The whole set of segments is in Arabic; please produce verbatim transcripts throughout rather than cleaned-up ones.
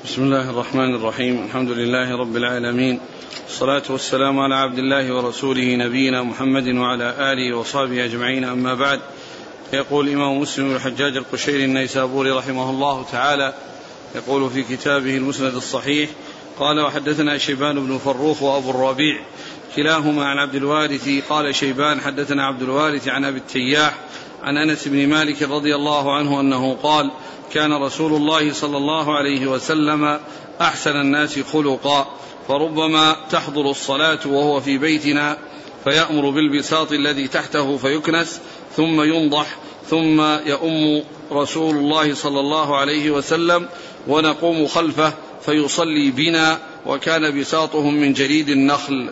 بسم الله الرحمن الرحيم. الحمد لله رب العالمين، الصلاة والسلام على عبد الله ورسوله نبينا محمد وعلى آله وصحبه أجمعين، أما بعد. يقول الإمام مسلم بن الحجاج القشيري النيسابوري رحمه الله تعالى يقول في كتابه المسند الصحيح: قال: وحدثنا شيبان بن فروخ وأبو الربيع كلاهما عن عبد الوارث. قال شيبان: حدثنا عبد الوارث عن أبي التياح عن أنس بن مالك رضي الله عنه أنه قال: كان رسول الله صلى الله عليه وسلم أحسن الناس خلقا، فربما تحضر الصلاة وهو في بيتنا فيأمر بالبساط الذي تحته فيكنس ثم ينضح، ثم يؤم رسول الله صلى الله عليه وسلم ونقوم خلفه فيصلي بنا، وكان بساطهم من جريد النخل.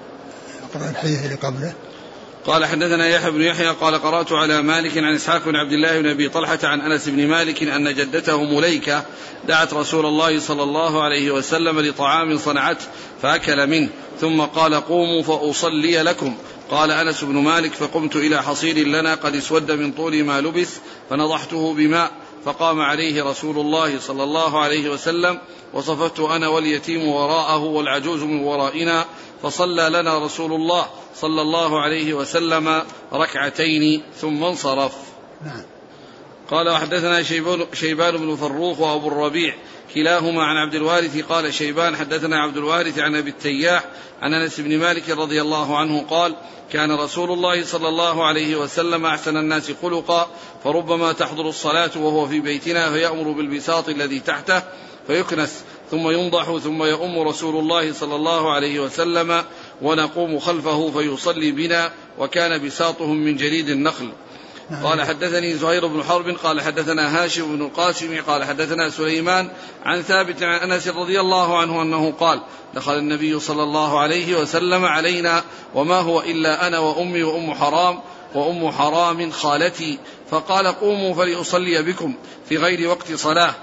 أقرأ الحديث اللي قبله. قال: حدثنا يحيى بن يحيى قال: قرأت على مالك عن إسحاق بن عبد الله بن أبي طلحة عن أنس بن مالك أن جدته مليكة دعت رسول الله صلى الله عليه وسلم لطعام صنعته فأكل منه، ثم قال: قوموا فأصلي لكم. قال أنس بن مالك: فقمت إلى حصير لنا قد اسود من طول ما لبث فنضحته بماء، فقام عليه رسول الله صلى الله عليه وسلم، وصففت أنا واليتيم وراءه والعجوز من ورائنا، فصلى لنا رسول الله صلى الله عليه وسلم ركعتين ثم انصرف. نعم. قال: وحدثنا شيبان بن فروخ وأبو الربيع كلاهما عن عبد الوارث. قال شيبان: حدثنا عبد الوارث عن أبي التياح عن أنس بن مالك رضي الله عنه قال: كان رسول الله صلى الله عليه وسلم أحسن الناس خلقا، فربما تحضر الصلاة وهو في بيتنا فيأمر بالبساط الذي تحته فيكنس ثم ينضح، ثم يؤم رسول الله صلى الله عليه وسلم ونقوم خلفه فيصلي بنا، وكان بساطهم من جريد النخل. قال: حدثني زهير بن حرب قال: حدثنا هاشم بن القاسم قال: حدثنا سليمان عن ثابت عن أنس رضي الله عنه أنه قال: دخل النبي صلى الله عليه وسلم علينا وما هو إلا أنا وأمي وأم حرام وأم حرام خالتي، فقال: قوموا فليصلي بكم في غير وقت صلاة.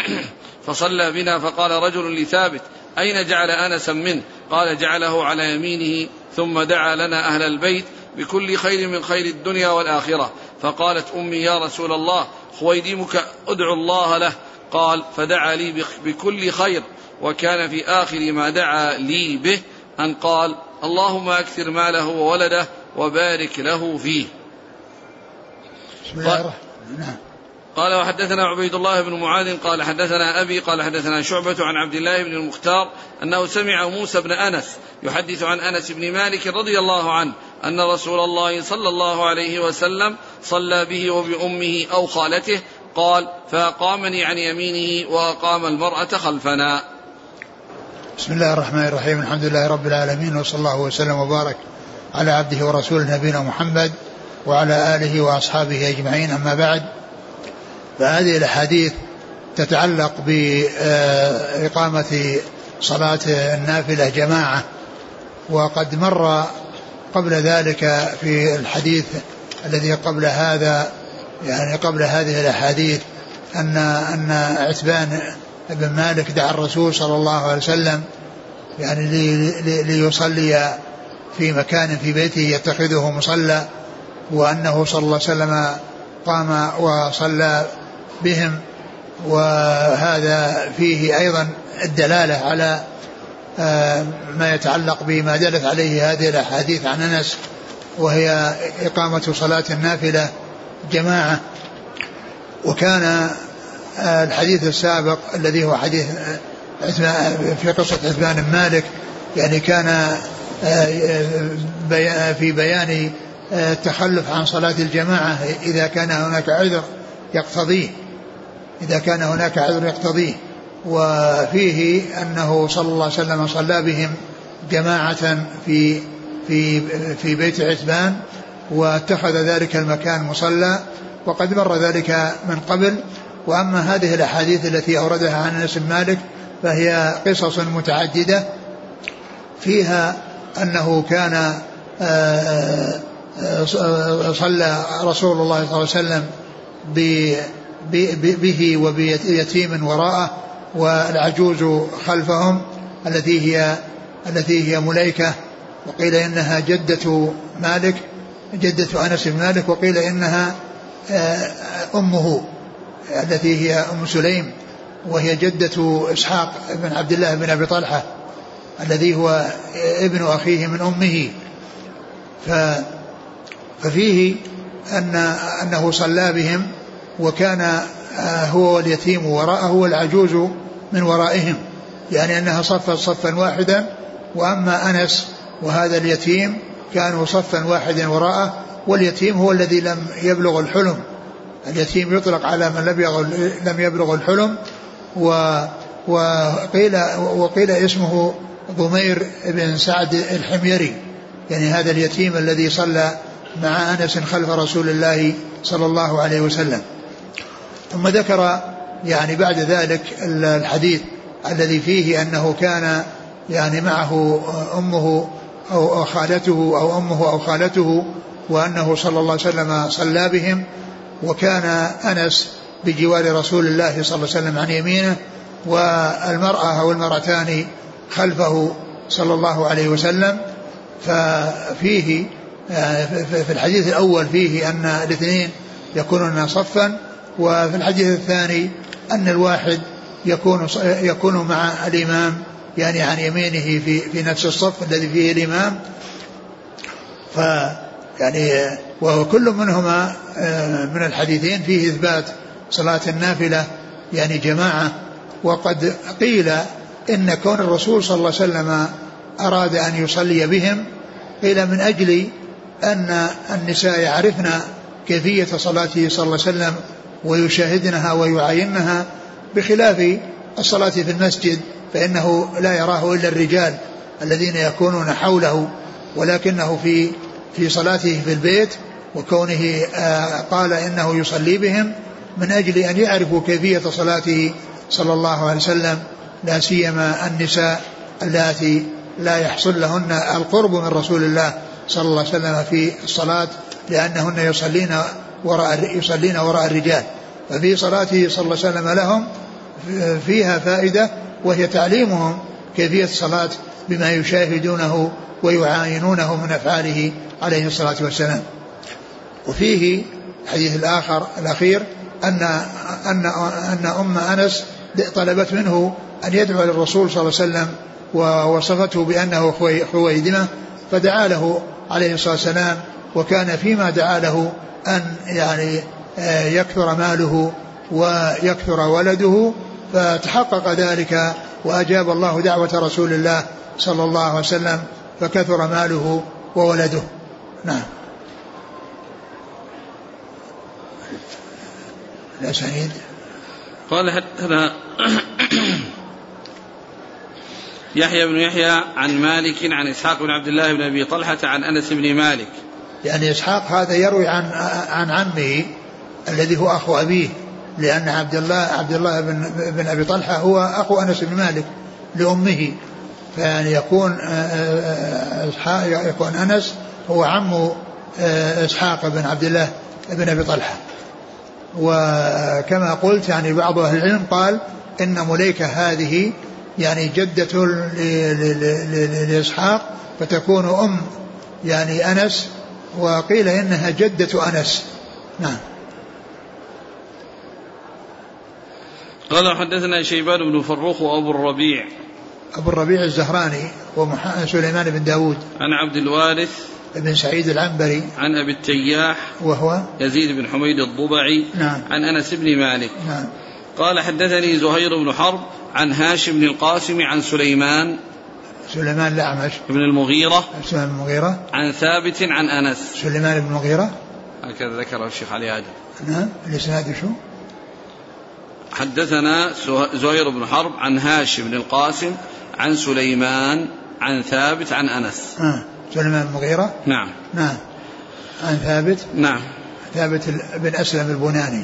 فصلى بنا، فقال رجل لثابت: أين جعل أنسا منه؟ قال: جعله على يمينه، ثم دعا لنا أهل البيت بكل خير من خير الدنيا والآخرة. فقالت أمي: يا رسول الله، خويدمك أدعو الله له. قال: فدعا لي بكل خير، وكان في آخر ما دعا لي به أن قال: اللهم أكثر ماله وولده وبارك له فيه. بسم الله الرحمن الرحيم. قال: وحدثنا عبيد الله بن معاذ قال: حدثنا أبي قال: حدثنا شعبة عن عبد الله بن المختار أنه سمع موسى بن أنس يحدث عن أنس بن مالك رضي الله عنه أن رسول الله صلى الله عليه وسلم صلى به وبأمه أو خالته. قال: فأقامني عن يمينه وأقام المرأة خلفنا. بسم الله الرحمن الرحيم. الحمد لله رب العالمين، وصلى الله وسلم وبارك على عبده ورسوله نبينا محمد وعلى آله وأصحابه أجمعين، أما بعد. فهذه الأحاديث تتعلق بإقامة صلاة النافلة جماعة، وقد مر قبل ذلك في الحديث الذي قبل هذا، يعني قبل هذه الأحاديث، أن أن عتبان بن مالك دعا الرسول صلى الله عليه وسلم يعني ليصلي في مكان في بيته يتخذه مصلى، وأنه صلى الله عليه وسلم قام وصلى بهم. وهذا فيه أيضا الدلالة على ما يتعلق بما دلت عليه هذه الأحاديث عن أنس، وهي إقامة صلاة النافلة جماعة. وكان الحديث السابق الذي هو حديث في قصة عتبان بن مالك يعني كان في بيان التخلف عن صلاة الجماعة إذا كان هناك عذر يقتضيه إذا كان هناك عذر يقتضيه وفيه أنه صلى الله عليه وسلم صلى بهم جماعة في في في بيت عتبان، واتخذ ذلك المكان مصلى، وقد مر ذلك من قبل. وأما هذه الأحاديث التي أوردها عن أنس بن مالك فهي قصص متعددة فيها أنه كان صلى رسول الله صلى الله عليه وسلم به وبيتيم وراءه والعجوز خلفهم التي هي التي هي مليكة، وقيل إنها جدة مالك جدة أنس بن مالك، وقيل إنها أمه التي هي أم سليم وهي جدة إسحاق بن عبد الله بن أبي طلحة الذي هو ابن أخيه من أمه. ففيه أن أنه صلى بهم وكان هو واليتيم وراءه والعجوز من ورائهم، يعني أنها صفت صفا واحدا، وأما أنس وهذا اليتيم كانوا صفا واحدا وراءه، واليتيم هو الذي لم يبلغ الحلم. اليتيم يطلق على من لم يبلغ الحلم. وقيل, وقيل اسمه ضمير بن سعد الحميري، يعني هذا اليتيم الذي صلى مع أنس خلف رسول الله صلى الله عليه وسلم. ثم ذكر يعني بعد ذلك الحديث الذي فيه أنه كان يعني معه أمه أو خالته أو أمه أو خالته، وأنه صلى الله عليه وسلم صلى بهم، وكان أنس بجوار رسول الله صلى الله عليه وسلم عن يمينه، والمرأة أو المرأتان خلفه صلى الله عليه وسلم. ففيه في الحديث الأول فيه أن الاثنين يكونون صفا، وفي الحديث الثاني أن الواحد يكون يكون مع الإمام يعني عن يمينه في في نفس الصف الذي فيه الإمام. ف يعني وكل منهما من الحديثين فيه إثبات صلاة النافلة يعني جماعة. وقد قيل إن كون الرسول صلى الله عليه وسلم أراد أن يصلي بهم قيل من أجل أن النساء يعرفن كيفية صلاته صلى الله عليه وسلم ويشاهدنها ويعاينها، بخلاف الصلاة في المسجد فإنه لا يراه إلا الرجال الذين يكونون حوله، ولكنه في في صلاته في البيت وكونه قال إنه يصلي بهم من أجل أن يعرفوا كيفية صلاته صلى الله عليه وسلم، لا سيما النساء اللاتي لا يحصل لهن القرب من رسول الله صلى الله عليه وسلم في الصلاة، لأنهن يصلين وراء يصلين وراء الرجال. ففي صلاته صلى الله عليه وسلم لهم فيها فائدة، وهي تعليمهم كيفية الصلاة بما يشاهدونه ويعاينونه من أفعاله عليه الصلاة والسلام. وفيه الحديث الآخر الأخير أن أن أن أم أنس طلبت منه أن يدعو للرسول صلى الله عليه وسلم، ووصفته بأنه خويدمة، فدعا له عليه الصلاة والسلام، وكان فيما دعا له أن يعني يكثر ماله ويكثر ولده، فتحقق ذلك وأجاب الله دعوة رسول الله صلى الله عليه وسلم، فكثر ماله وولده. نعم. الأسانيد قال حدثنا يحيى بن يحيى عن مالك عن إسحاق بن عبد الله بن أبي طلحة عن أنس بن مالك. يعني إسحاق هذا يروي عن عن عمه الذي هو أخو أبيه، لأن عبد الله عبد الله بن بن أبي طلحة هو أخو أنس بن مالك لأمه، فيعني يكون يكون أنس هو عم إسحاق بن عبد الله بن أبي طلحة. وكما قلت يعني بعض أهل العلم قال إن مليكة هذه يعني جدة لإسحاق، فتكون أم يعني أنس، وقيل إنها جدة أنس. نعم. قال حدثنا شيبان بن فروخ وأبو الربيع أبو الربيع الزهراني وسليمان بن داود عن عبد الوارث بن سعيد العنبري عن أبي التياح وهو يزيد بن حميد الضبعي. نعم. عن أنس بن مالك. نعم. قال حدثني زهير بن حرب عن هاشم بن القاسم عن سليمان سليمان الأعمش بن المغيرة سليمان المغيرة عن ثابت عن أنس سليمان بن المغيرة، هكذا ذكره الشيخ علي آدم. نعم. الإسناد شو؟ حدثنا زهير بن حرب عن هاشم بن القاسم عن سليمان عن ثابت عن أنس. آه. سليمان المغيرة. نعم. نعم. عن ثابت. نعم. ثابت بن أسلم البناني.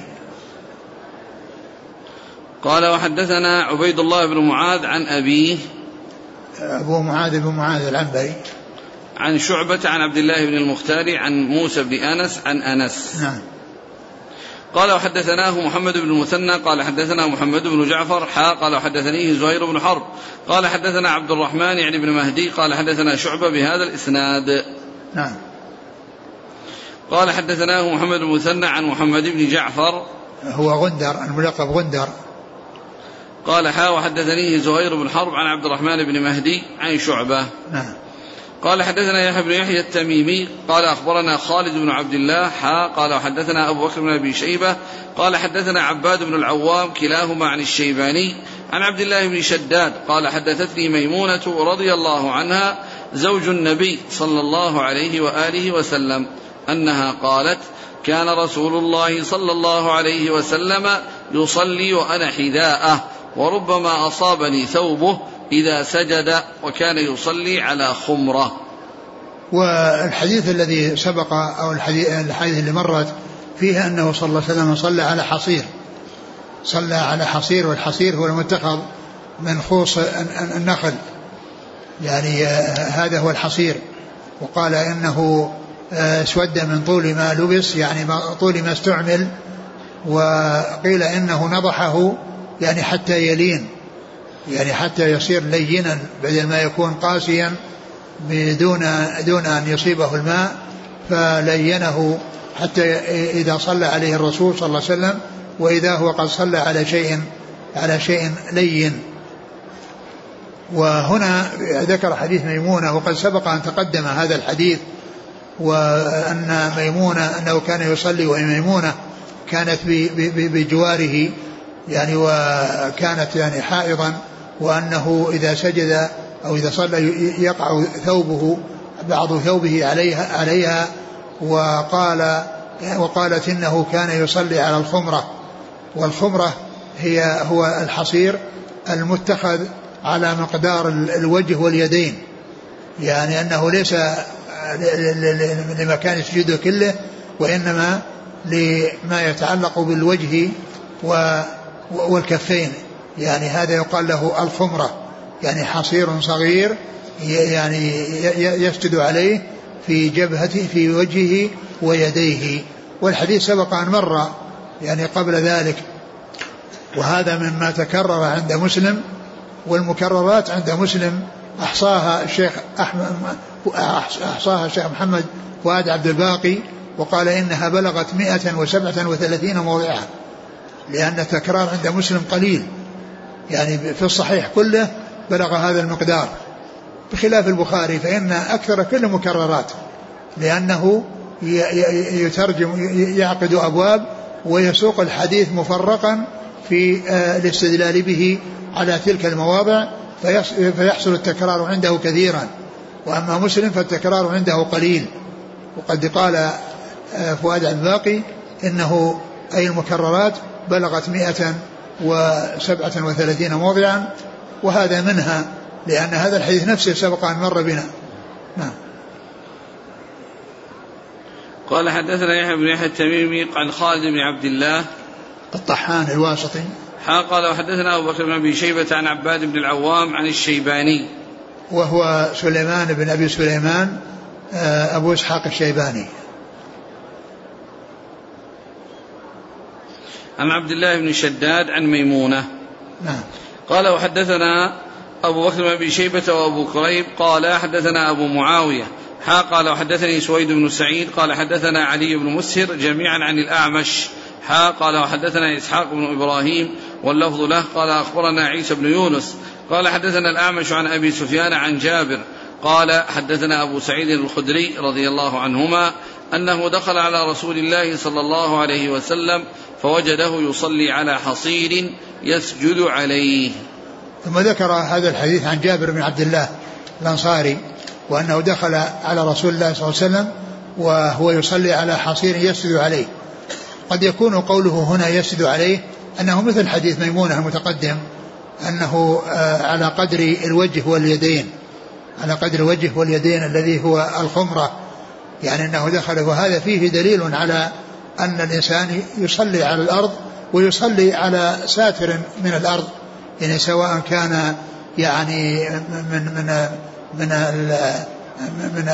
قال وحدثنا عبيد الله بن معاذ عن أبيه أبو معاذ بن معاذ العنبري عن شعبة عن عبد الله بن المختار عن موسى بن أنس عن أنس. نعم. قال وحدثناه محمد بن المثنى قال حدثنا محمد بن جعفر حا قال وحدثنيه زهير بن حرب قال حدثنا عبد الرحمن يعني بن مهدي قال حدثنا شعبة بهذا الإسناد. نعم. قال حدثناه محمد بن المثنى عن محمد بن جعفر هو غندر الملقب غندر قال حا وحدثني زهير بن حرب عن عبد الرحمن بن مهدي عن شعبة. نعم. قال حدثنا يحيى بن يحيى التميمي قال أخبرنا خالد بن عبد الله حا قال وحدثنا أبو بكر بن أبي شيبة قال حدثنا عباد بن العوام كلاهما عن الشيباني عن عبد الله بن شداد قال حدثتني ميمونة رضي الله عنها زوج النبي صلى الله عليه وآله وسلم أنها قالت كان رسول الله صلى الله عليه وسلم يصلي وأنا حذاءه وربما أصابني ثوبه إذا سجد وكان يصلي على خمرة. والحديث الذي سبق أو الحديث, الحديث اللي مرت فيها أنه صلى الله عليه وسلم صلى على حصير صلى على حصير والحصير هو المتخذ من خوص النخل يعني هذا هو الحصير. وقال إنه اسود من طول ما لبس يعني طول ما استعمل. وقيل إنه نضحه يعني حتى يلين يعني حتى يصير لينا بدل ما يكون قاسيا بدون دون أن يصيبه الماء فلينه حتى إذا صلى عليه الرسول صلى الله عليه وسلم وإذا هو قد صلى على شيء على شيء لين. وهنا ذكر حديث ميمونة وقد سبق أن تقدم هذا الحديث وأن ميمونة أنه كان يصلي وميمونة كانت بجواره يعني وكانت يعني حائضا وأنه إذا سجد أو إذا صلى يقع ثوبه بعض ثوبه عليها, عليها وقال وقالت إنه كان يصلي على الخمرة. والخمرة هي هو الحصير المتخذ على مقدار الوجه واليدين يعني أنه ليس لمكان سجوده كله وإنما لما يتعلق بالوجه والكفين يعني هذا يقال له الخمرة يعني حصير صغير يعني يسجد عليه في جبهته في وجهه ويديه. والحديث سبق أن مر يعني قبل ذلك وهذا مما تكرر عند مسلم. والمكررات عند مسلم أحصاها الشيخ أحمد أحصاها الشيخ محمد فؤاد عبد الباقي وقال إنها بلغت مئة وسبعة وثلاثين موضعا لأن التكرار عند مسلم قليل يعني في الصحيح كله بلغ هذا المقدار بخلاف البخاري فإن أكثر كل مكررات لأنه يترجم يعقد أبواب ويسوق الحديث مفرقا في الاستدلال به على تلك المواضع فيحصل التكرار عنده كثيرا. وأما مسلم فالتكرار عنده قليل. وقد قال فؤاد الباقي إنه أي المكررات بلغت مئة وسبعة وثلاثين موضعا وهذا منها لأن هذا الحديث نفسه سبق أن مر بنا. نعم. قال حدثنا يحيى بن يحيى التميمي عن خالد بن عبد الله الطحان الواسطي قال وحدثنا أبو بكر بن أبي شيبة عن عباد بن العوام عن الشيباني وهو سليمان بن أبي سليمان أبو إسحاق الشيباني عن عبد الله بن شداد عن ميمونة. نعم. قال وحدثنا أبو بكر بن أبي شيبة وأبو كريب قال حدثنا أبو معاوية حا قال وحدثني سويد بن سعيد قال حدثنا علي بن مسهر جميعا عن الأعمش حا قال وحدثنا إسحاق بن إبراهيم واللفظ له قال أخبرنا عيسى بن يونس قال حدثنا الأعمش عن أبي سفيان عن جابر قال حدثنا أبو سعيد الخدري رضي الله عنهما أنه دخل على رسول الله صلى الله عليه وسلم فوجده يصلي على حصير يسجد عليه. ثم ذكر هذا الحديث عن جابر بن عبد الله الأنصاري وأنه دخل على رسول الله صلى الله عليه وسلم وهو يصلي على حصير يسجد عليه. قد يكون قوله هنا يسجد عليه أنه مثل حديث ميمونة المتقدم أنه على قدر الوجه واليدين على قدر الوجه واليدين الذي هو الخمرة يعني أنه دخل. وهذا فيه دليل على أن الإنسان يصلي على الأرض ويصلي على ساتر من الأرض يعني سواء كان يعني من من من من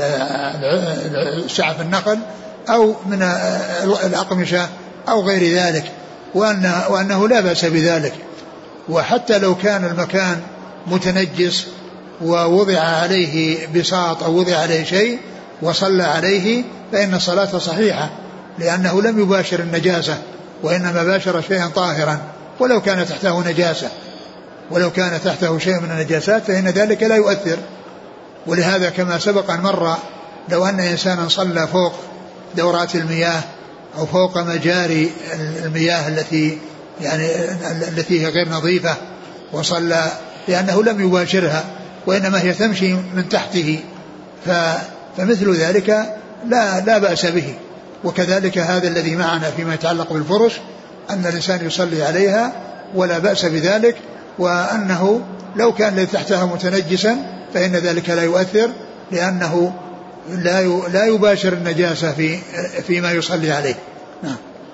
شعف النخل أو من الأقمشة أو غير ذلك وأنه, وأنه لا بأس بذلك. وحتى لو كان المكان متنجس ووضع عليه بساط أو وضع عليه شيء وصلى عليه فإن صلاته صحيحة لأنه لم يباشر النجاسة وإنما باشر شيئا طاهرا ولو كان تحته نجاسة ولو كان تحته شيء من النجاسات فإن ذلك لا يؤثر. ولهذا كما سبق أن مر لو أن إنسانا صلى فوق دورات المياه أو فوق مجاري المياه التي يعني التي هي غير نظيفة وصلى لأنه لم يباشرها وإنما هي تمشي من تحته فمثل ذلك لا, لا بأس به. وكذلك هذا الذي معنا فيما يتعلق بالفرش أن الإنسان يصلي عليها ولا بأس بذلك, وأنه لو كان الذي تحتها متنجسا فإن ذلك لا يؤثر لأنه لا لا يباشر النجاسة في فيما يصلي عليه. نعم.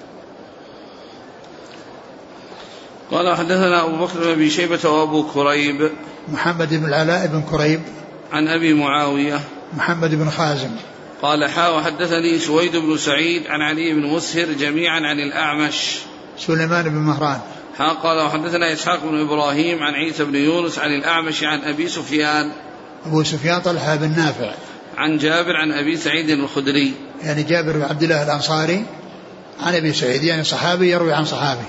قال حدثنا أبو بكر بن أبي شيبة وأبو كريب محمد بن العلاء بن كريب عن أبي معاوية محمد بن خازم قال حا وحدثني سويد بن سعيد عن علي بن مسهر جميعا عن الأعمش سليمان بن مهران حا قال وحدثنا إسحاق بن إبراهيم عن عيسى بن يونس عن الأعمش عن أبي سفيان أبو سفيان طلحة بن نافع عن جابر عن أبي سعيد الخدري يعني جابر بن عبد الله الأنصاري عن أبي سعيد يعني صحابي يروي عن صحابي.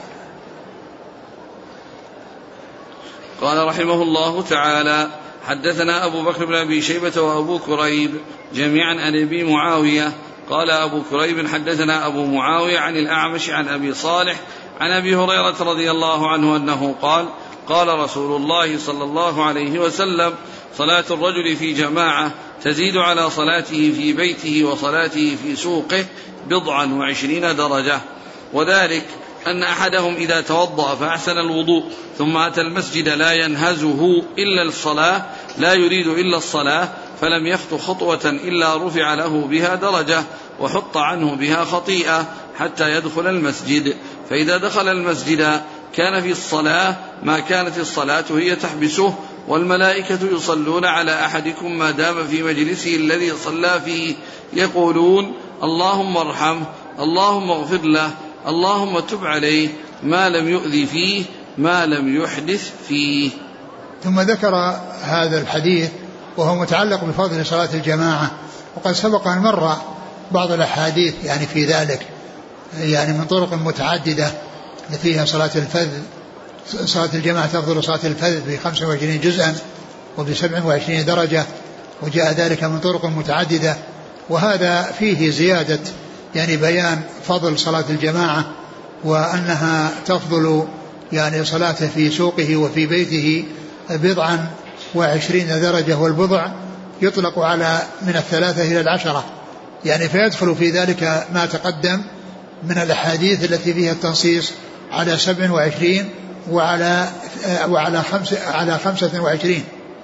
قال رحمه الله تعالى حدثنا أبو بكر بن أبي شيبة وأبو كريب جميعا عن أبي معاوية قال أبو كريب حدثنا أبو معاوية عن الأعمش عن أبي صالح عن أبي هريرة رضي الله عنه أنه قال قال رسول الله صلى الله عليه وسلم صلاة الرجل في جماعة تزيد على صلاته في بيته وصلاته في سوقه بضعا وعشرين درجة, وذلك أن أحدهم إذا توضأ فأحسن الوضوء ثم أتى المسجد لا ينهزه إلا الصلاة لا يريد إلا الصلاة فلم يخط خطوة إلا رفع له بها درجة وحط عنه بها خطيئة حتى يدخل المسجد, فإذا دخل المسجد كان في الصلاة ما كانت الصلاة هي تحبسه, والملائكة يصلون على أحدكم ما دام في مجلسه الذي صلى فيه يقولون اللهم ارحمه اللهم اغفر له اللهم تب عليه ما لم يؤذي فيه ما لم يحدث فيه. ثم ذكر هذا الحديث وهو متعلق بفضل صلاة الجماعة, وقد سبق أن مر بعض الأحاديث يعني في ذلك يعني من طرق متعددة فيها صلاة الفذ صلاة الجماعة تفضل صلاة الفذ بخمسة وعشرين جزءا وبسبع وعشرين درجة, وجاء ذلك من طرق متعددة, وهذا فيه زيادة يعني بيان فضل صلاة الجماعة وأنها تفضل يعني صلاته في سوقه وفي بيته بضعا وعشرين درجة, والبضع يطلق على من الثلاثة إلى العشرة يعني فيدخل في ذلك ما تقدم من الأحاديث التي فيها التنصيص على سبع وعشرين وعلى وعلى خمسة على خمسة وعشرين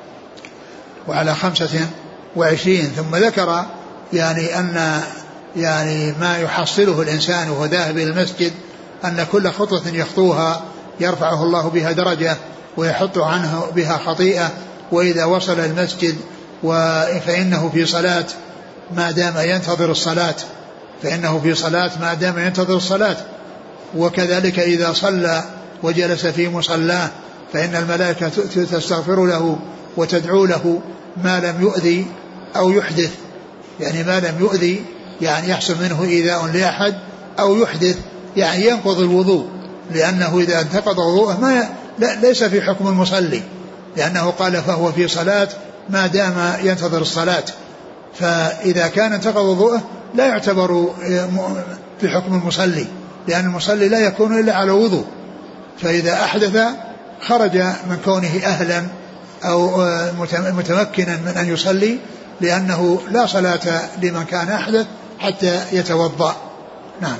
وعلى خمسة وعشرين. ثم ذكر يعني أن يعني ما يحصله الإنسان وهو ذاهب إلى المسجد أن كل خطوة يخطوها يرفعه الله بها درجة ويحط عنه بها خطيئة, وإذا وصل المسجد فإنه في صلاة ما دام ينتظر الصلاة فإنه في صلاة ما دام ينتظر الصلاة, وكذلك إذا صلى وجلس في مصلاه فإن الملائكة تستغفر له وتدعو له ما لم يؤذي أو يحدث, يعني ما لم يؤذي يعني يحصل منه إيذاء لأحد أو يحدث يعني ينقض الوضوء, لأنه إذا انتقض وضوءه ما ليس في حكم المصلي, لأنه قال فهو في صلاة ما دام ينتظر الصلاة, فإذا كان انتقض وضوءه لا يعتبر في حكم المصلي, لأن المصلي لا يكون إلا على وضوء, فإذا أحدث خرج من كونه أهلا أو متمكنا من أن يصلي, لأنه لا صلاة لمن كان أحدث حتى يتوضأ. نعم.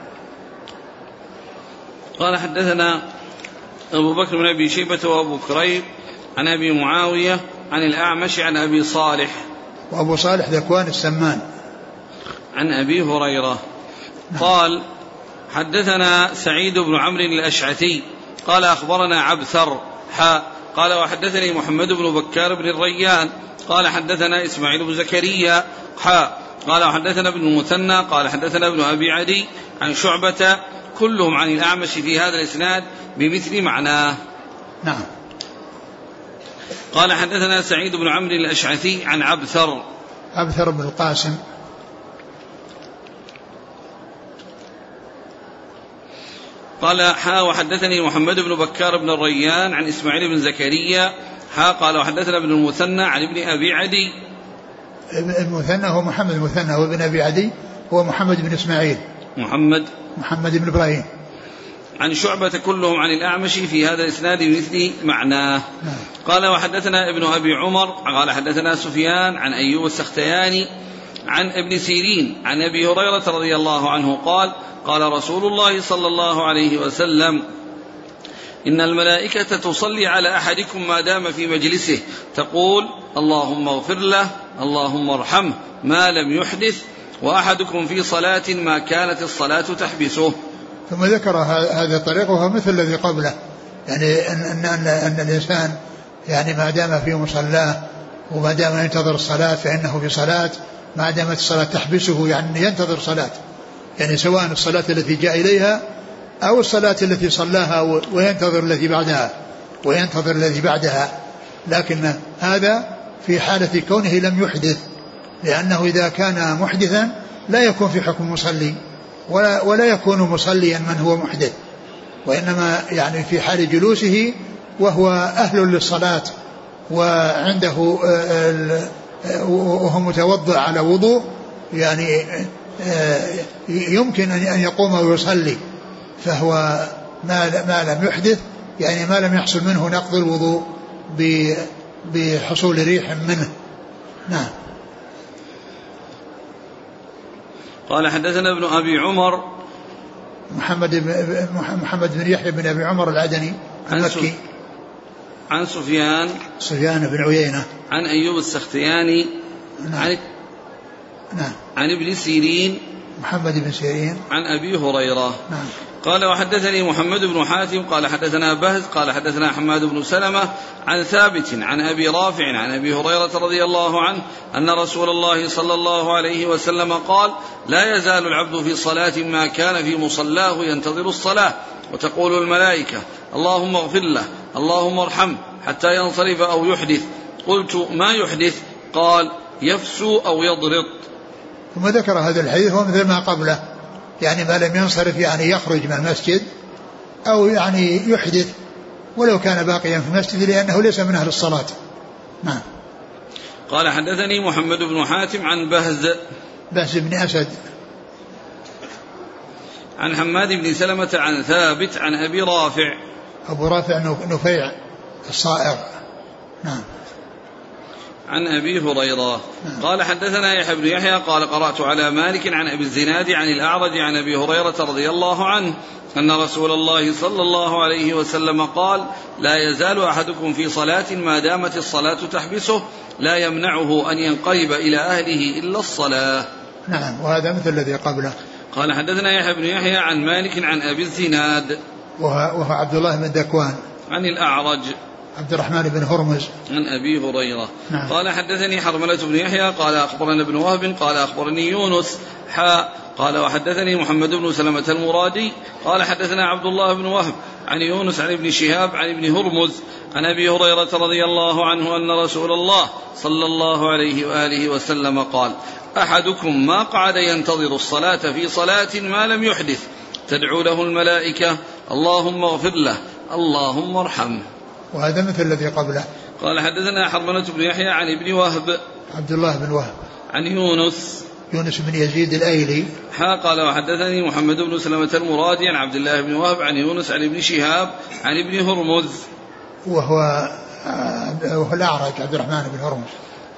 قال حدثنا أبو بكر بن أبي شيبة وأبو كريب عن أبي معاوية عن الأعمش عن أبي صالح وأبو صالح ذكوان السمان عن أبي هريرة قال حدثنا سعيد بن عمرو الأشعثي قال أخبرنا عبثر حا قال وحدثني محمد بن بكار بن الريان قال حدثنا إسماعيل بن زكريا حا قال وحدثنا ابن المثنى قال حدثنا ابن أبي عدي عن شعبة كلهم عن الأعمش في هذا الإسناد بمثل معناه. نعم. قال حدثنا سعيد بن عمرو الأشعثي عن عبثر عبثر بن القاسم قال حا وحدثني محمد بن بكار بن الريان عن إسماعيل بن زكريا حا قال وحدثنا ابن المثنى عن ابن أبي عدي. المثنى هو محمد المثنى وابن أبي عدي هو محمد بن إسماعيل محمد محمد بن إبراهيم عن شعبة كلهم عن الأعمش في هذا الإسناد بمثل معناه. قال وحدثنا ابن أبي عمر قال حدثنا سفيان عن أيوب السختياني عن ابن سيرين عن أبي هريرة رضي الله عنه قال قال رسول الله صلى الله عليه وسلم إن الملائكة تصلي على أحدكم ما دام في مجلسه تقول اللهم اغفر له اللهم ارحمه ما لم يحدث وأحدكم في صلاة ما كانت الصلاة تحبسه. ثم ذكر هذا الطريق وهو مثل الذي قبله يعني أن, أن, أن, أن الإنسان يعني ما دام في مصلاه وما دام ينتظر الصلاة فإنه في صلاة ما دامت الصلاة تحبسه يعني ينتظر صلاة يعني سواء الصلاة التي جاء إليها أو الصلاة التي صلاها وينتظر التي بعدها وينتظر الذي بعدها لكن هذا في حالة كونه لم يحدث لأنه إذا كان محدثا لا يكون في حكم مصلي ولا, ولا يكون مصليا من هو محدث وإنما يعني في حال جلوسه وهو أهل للصلاة وعنده وهو متوضع على وضوء يعني يمكن أن يقوم ويصلي فهو ما لم يحدث يعني ما لم يحصل منه نقض الوضوء بحصول ريح منه. نعم. قال حدثنا ابن أبي عمر محمد بن محمد بن يحيى بن أبي عمر العدني المكي عن سفيان سفيان بن عيينة عن أيوب السختياني نعم. عن نعم. عن ابن سيرين محمد بن سيرين عن أبي هريرة. نعم. قال وحدثني محمد بن حاتم قال حدثنا بهز قال حدثنا حماد بن سلمة عن ثابت عن أبي رافع عن أبي هريرة رضي الله عنه أن رسول الله صلى الله عليه وسلم قال لا يزال العبد في صلاة ما كان في مصلاه ينتظر الصلاة وتقول الملائكة اللهم اغفر له اللهم ارحمه حتى ينصرف أو يحدث. قلت ما يحدث؟ قال يفسو أو يضرط. ثم ذكر هذا الحديث هو مثل ما قبله يعني ما لم ينصرف يعني يخرج من المسجد أو يعني يحدث ولو كان باقيا في المسجد لأنه ليس من أهل الصلاة. نعم. قال حدثني محمد بن حاتم عن بهز بهز بن أسد عن حماد بن سلمة عن ثابت عن أبي رافع أبو رافع نفيع الصائغ. نعم. عن أبي هريرة. نعم. قال حدثنا يحيى بن يحيى قال قرأت على مالك عن أبي الزناد عن الأعرج عن أبي هريرة رضي الله عنه أن رسول الله صلى الله عليه وسلم قال لا يزال أحدكم في صلاة ما دامت الصلاة تحبسه لا يمنعه أن ينقلب إلى أهله إلا الصلاة. نعم. وهذا مثل الذي قبله. قال حدثنا يحيى بن يحيى عن مالك عن أبي الزناد وهو عبد الله بن دكوان عن الأعرج عبد الرحمن بن هرمز عن أبي هريرة. نعم. قال حدثني حرملة بن يحيى قال أخبرنا ابن وهب قال أخبرني يونس حاء قال وحدثني محمد بن سلمة المرادي قال حدثنا عبد الله بن وهب عن يونس عن ابن شهاب عن ابن هرمز عن أبي هريرة رضي الله عنه أن رسول الله صلى الله عليه وآله وسلم قال أحدكم ما قعد ينتظر الصلاة في صلاة ما لم يحدث تدعو له الملائكة اللهم اغفر له اللهم ارحمه. وهذا مثل الذي قبله. قال حدثنا حرملة بن يحيى عن ابن وهب عبد الله بن وهب عن يونس يونس بن يزيد الأيلي حا قال وحدثني محمد بن سلمة المرادي عن عبد الله بن وهب عن يونس عن ابن شهاب عن ابن هرمز وهو وهو الأعرج عبد الرحمن بن هرمز.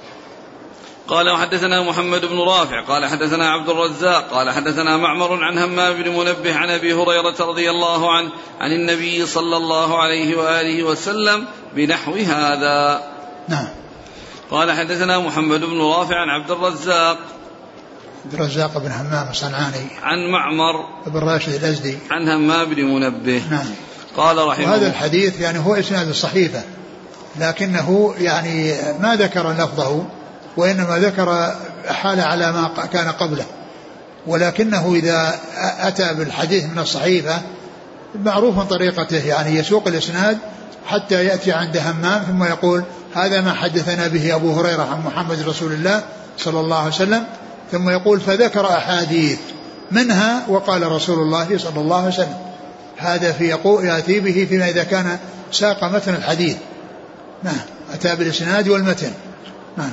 قال وحدثنا محمد بن رافع قال حدثنا عبد الرزاق قال حدثنا معمر عن همام بن منبه عن أبي هريرة رضي الله عنه عن النبي صلى الله عليه وآله وسلم بنحو هذا. نعم. قال حدثنا محمد بن رافع عن عبد الرزاق عبد الرزاق بن همام الصنعاني عن معمر بن راشد الأزدي عن همام بن منبه. نعم. قال رحمه وهذا الحديث يعني هو إسناد الصحيفة لكنه يعني ما ذكر لفظه وإنما ذكر حال على ما كان قبله ولكنه إذا أتى بالحديث من الصحيفة معروف من طريقته يعني يسوق الإسناد حتى يأتي عند همام ثم يقول هذا ما حدثنا به أبو هريرة عن محمد رسول الله صلى الله عليه وسلم ثم يقول فذكر أحاديث منها وقال رسول الله صلى الله عليه وسلم هذا في يقول يأتي به فيما إذا كان ساق متن الحديث. نعم أتى بالإسناد والمتن. نعم.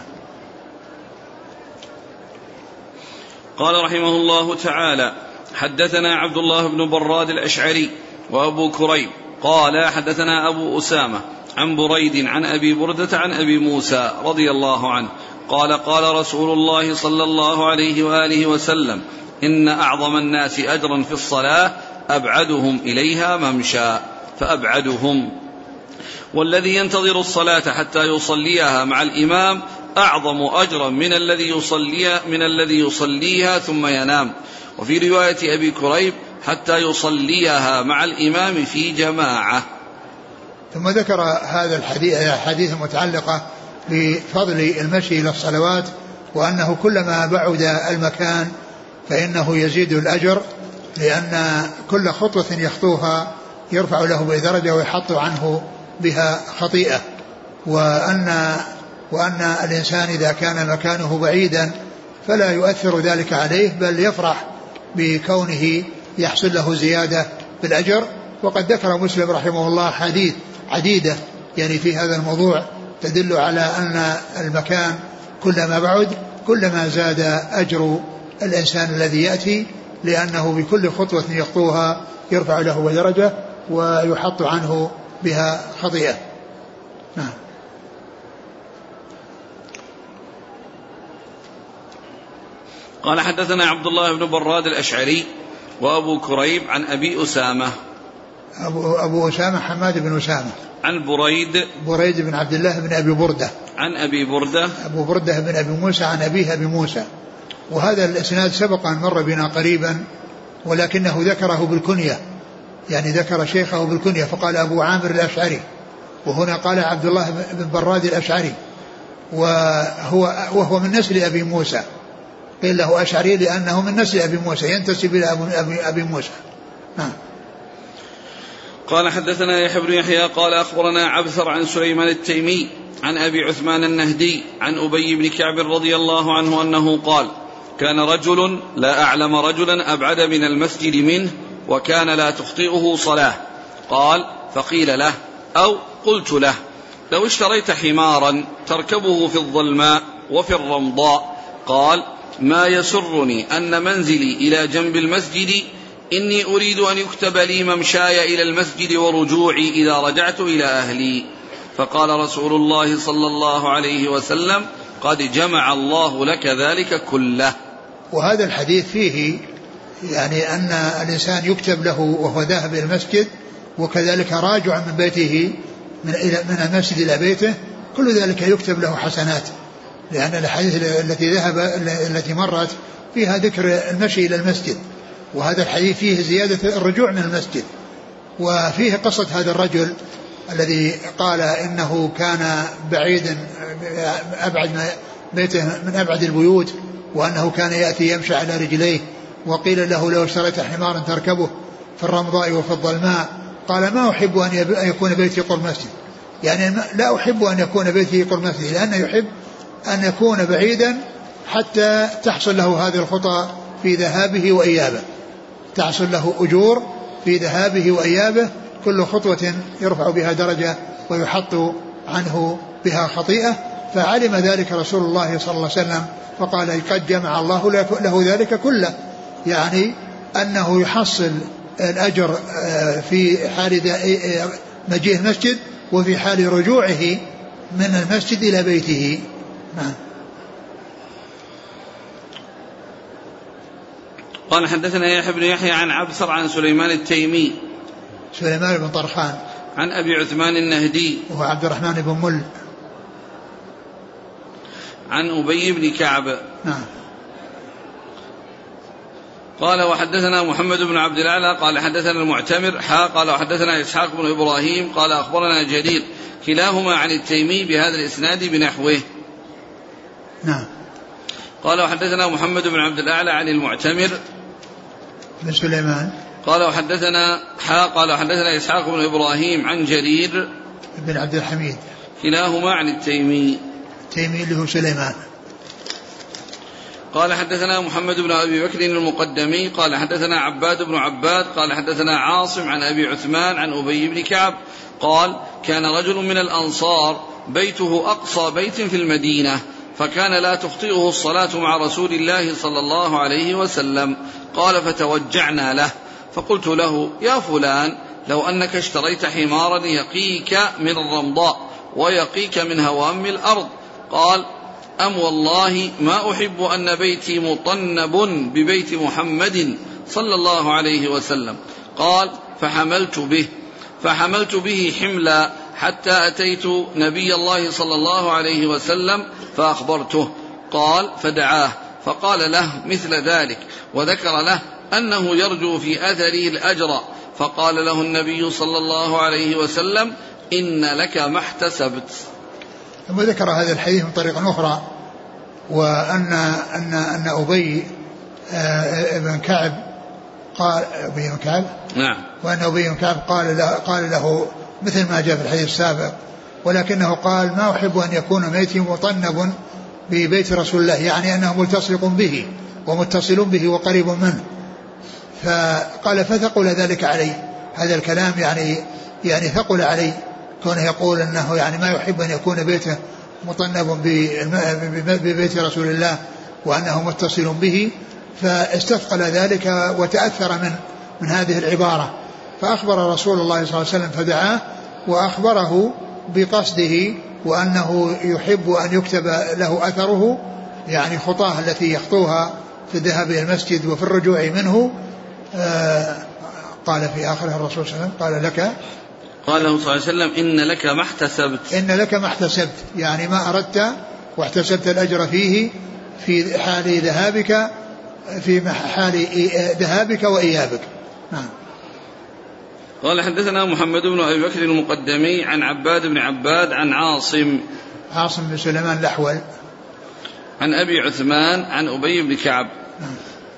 قال رحمه الله تعالى حدثنا عبد الله بن براد الأشعري وأبو كريب قال حدثنا أبو أسامة عن بريد عن أبي بردة عن أبي موسى رضي الله عنه قال قال رسول الله صلى الله عليه وآله وسلم إن أعظم الناس أجرا في الصلاة أبعدهم إليها ممشى فأبعدهم، والذي ينتظر الصلاة حتى يصليها مع الإمام أعظم أجرا من الذي يصلي من الذي يصليها ثم ينام. وفي رواية أبي كريب حتى يصليها مع الإمام في جماعة. ثم ذكر هذا الحديث حديث متعلقة بفضل المشي إلى الصلوات، وأنه كلما بعد المكان فإنه يزيد الأجر، لأن كل خطوة يخطوها يرفع له بدرجة ويحط عنه بها خطيئة، وأن وأن الإنسان إذا كان مكانه بعيدا فلا يؤثر ذلك عليه، بل يفرح بكونه يحصل له زيادة بالأجر. وقد ذكر مسلم رحمه الله حديث عديدة يعني في هذا الموضوع تدل على أن المكان كلما بعد كلما زاد أجر الإنسان الذي يأتي، لأنه بكل خطوة يخطوها يرفع له درجة ويحط عنه بها خطيئة. نعم. قال حدثنا عبد الله بن براد الأشعري وأبو كريب عن أبي أسامة أبو, أبو أسامة حماد بن أسامة عن بريد بريد بن عبد الله بن أبي بردة عن أبي بردة أبو بردة بن أبي موسى عن أبيه أبي موسى. وهذا الإسناد سبق أن مر بنا قريبا، ولكنه ذكره بالكنية، يعني ذكر شيخه بالكنية فقال أبو عامر الأشعري، وهنا قال عبد الله بن براد الأشعري، وهو, وهو من نسل أبي موسى، قيل له أشعري لأنه من نسل أبي موسى ينتسب إلى أبي, أبي موسى. نعم. قال حدثنا يحيى بن يحيى قال أخبرنا عبثر عن سليمان التيمي عن أبي عثمان النهدي عن أبي بن كعب رضي الله عنه أنه قال كان رجل لا أعلم رجلا أبعد من المسجد منه وكان لا تخطئه صلاة. قال فقيل له أو قلت له لو اشتريت حمارا تركبه في الظلماء وفي الرمضاء. قال ما يسرني أن منزلي إلى جنب المسجد، إني أريد أن يكتب لي ممشاي إلى المسجد ورجوعي إذا رجعت إلى أهلي. فقال رسول الله صلى الله عليه وسلم قد جمع الله لك ذلك كله. وهذا الحديث فيه يعني أن الإنسان يكتب له وهو ذاهب إلى المسجد، وكذلك راجع من بيته من المسجد إلى بيته، كل ذلك يكتب له حسنات، لأن الحديث التي ذهب التي مرت فيها ذكر المشي إلى المسجد، وهذا الحديث فيه زيادة الرجوع من المسجد، وفيه قصة هذا الرجل الذي قال إنه كان بعيدا أبعد بيته من أبعد البيوت، وأنه كان يأتي يمشي على رجليه، وقيل له لو اشتريت حمارا تركبه في الرمضاء وفي الظلماء. قال ما أحب أن يكون بيتي قرب مسجد، يعني لا أحب أن يكون بيتي قرب مسجد، لأنه يحب أن يكون بعيدا حتى تحصل له هذه الخطى في ذهابه وإيابه، تحصل له أجور في ذهابه وإيابه، كل خطوة يرفع بها درجة ويحط عنه بها خطيئة. فعلم ذلك رسول الله صلى الله عليه وسلم فقال قد جمع الله له ذلك كله، يعني أنه يحصل الأجر في حال مجيء المسجد وفي حال رجوعه من المسجد إلى بيته. نعم. قال حدثنا يحيى بن يحيى عن عبثر عن سليمان التيمي سليمان بن طرخان عن أبي عثمان النهدي وهو عبد الرحمن بن مل عن أبي بن كعب. نعم. قال وحدثنا محمد بن عبد الأعلى قال حدثنا المعتمر حا قال وحدثنا إسحاق بن إبراهيم قال أخبرنا جرير كلاهما عن التيمي بهذا الإسناد بنحوه. نعم. قال وحدثنا محمد بن عبد الأعلى عن المعتمر بن سليمان قال وحدثنا حا قال وحدثنا إسحاق بن إبراهيم عن جرير بن عبد الحميد كلاهما عن التيمي التيمي اللي هو سليمان. قال حدثنا محمد بن أبي بكر المقدمي قال حدثنا عباد بن عباد قال حدثنا عاصم عن أبي عثمان عن أبي بن كعب قال كان رجل من الأنصار بيته أقصى بيت في المدينة فكان لا تخطئه الصلاة مع رسول الله صلى الله عليه وسلم. قال فتوجعنا له فقلت له يا فلان لو أنك اشتريت حمارا يقيك من الرمضاء ويقيك من هوام الأرض. قال أم والله ما أحب أن بيتي مطنب ببيت محمد صلى الله عليه وسلم. قال فحملت به فحملت به حملا حتى أتيت نبي الله صلى الله عليه وسلم فأخبرته. قال فدعاه فقال له مثل ذلك وذكر له أنه يرجو في أثره الأجر. فقال له النبي صلى الله عليه وسلم إن لك ما احتسبت. ثم ذكر هذا الحديث من طريق أخرى وأن أن أن أبي بن كعب قال أبي بن كعب نعم وأن أبي بن كعب قال له, قال له مثل ما جاء في الحديث السابق ولكنه قال ما أحب أن يكون بيتي مطنب ببيت رسول الله يعني أنه ملتصق به ومتصل به وقريب منه. فقال فثقل ذلك علي هذا الكلام يعني يعني ثقل علي كونه يقول أنه يعني ما يحب أن يكون بيته مطنب ببيت رسول الله وأنه متصل به فاستثقل ذلك وتأثر من من هذه العبارة. فأخبر رسول الله صلى الله عليه وسلم فدعاه وأخبره بقصده وأنه يحب أن يكتب له أثره يعني خطاه التي يخطوها في الذهاب إلى المسجد وفي الرجوع منه. آه قال في آخره الرسول صلى الله عليه وسلم قال لك قال له صلى الله عليه وسلم إن لك ما احتسبت إن لك ما احتسبت يعني ما أردت واحتسبت الأجر فيه في حال ذهابك في حال ذهابك وإيابك. نعم. قال حدثنا محمد بن أبي بكر المقدمي عن عباد بن عباد عن عاصم عاصم بن سليمان الأحول عن أبي عثمان عن أبي بن كعب. نعم.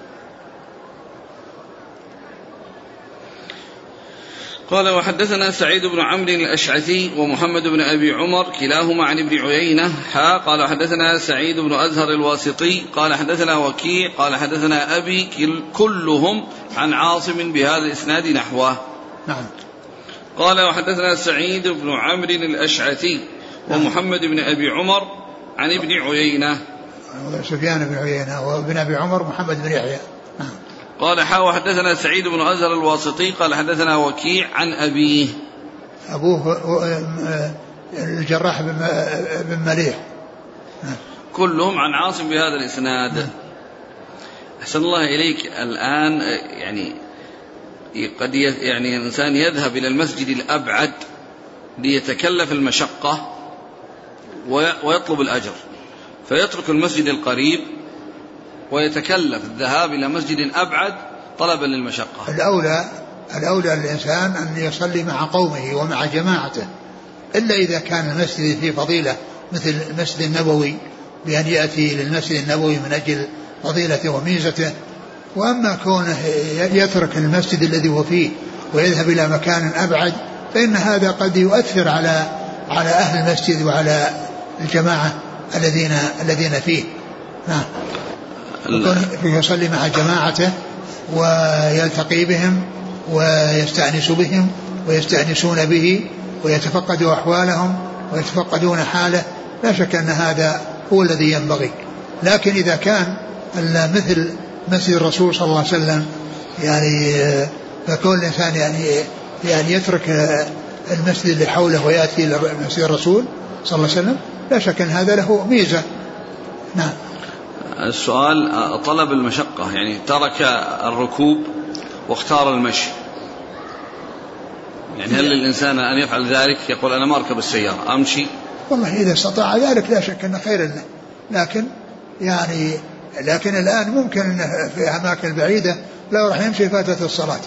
قال وحدثنا سعيد بن عمرو الأشعثي ومحمد بن أبي عمر كلاهما عن ابن عيينة حا قال حدثنا سعيد بن أزهر الواسطي قال حدثنا وكيع قال حدثنا أبي كلهم عن عاصم بهذا الإسناد نحوه. نعم. قال وحدثنا سعيد بن عمرو الأشعثي ومحمد بن أبي عمر عن ابن عيينة سفيان بن عيينة وابن أبي عمر محمد بن يحيى. نعم. قال حا حدثنا سعيد بن أزهر الواسطي قال حدثنا وكيع عن أبيه أبوه الجراح بن مليح كلهم عن عاصم بهذا الإسناد. أحسن الله إليك. الآن يعني قد يعني الإنسان يذهب إلى المسجد الأبعد ليتكلف المشقة ويطلب الأجر فيترك المسجد القريب ويتكلف الذهاب إلى مسجد أبعد طلبا للمشقة. الأولى الأولى للإنسان أن يصلي مع قومه ومع جماعته إلا إذا كان المسجد فيه فضيلة مثل المسجد النبوي بأن يأتي للمسجد النبوي من أجل فضيلته وميزته. وأما كونه يترك المسجد الذي هو فيه ويذهب إلى مكان أبعد فإن هذا قد يؤثر على على أهل المسجد وعلى الجماعة الذين الذين فيه. نعم. يصلي مع جماعته ويلتقي بهم ويستأنس بهم ويستأنسون به ويتفقدوا أحوالهم ويتفقدون حاله لا شك أن هذا هو الذي ينبغي. لكن إذا كان مثل مسجد الرسول صلى الله عليه وسلم يعني فكل إنسان يعني يعني يترك المسجد اللي حوله ويأتي إلى مسجد الرسول صلى الله عليه وسلم لا شك أن هذا له ميزة. نعم. السؤال طلب المشقة يعني ترك الركوب واختار المشي يعني هل للإنسان أن يفعل ذلك يقول أنا ما أركب السيارة أمشي؟ والله إذا استطاع ذلك لا شك أنه خير له. لكن يعني لكن الآن ممكن أنه في أماكن بعيدة لا راح يمشي فاتت الصلاة.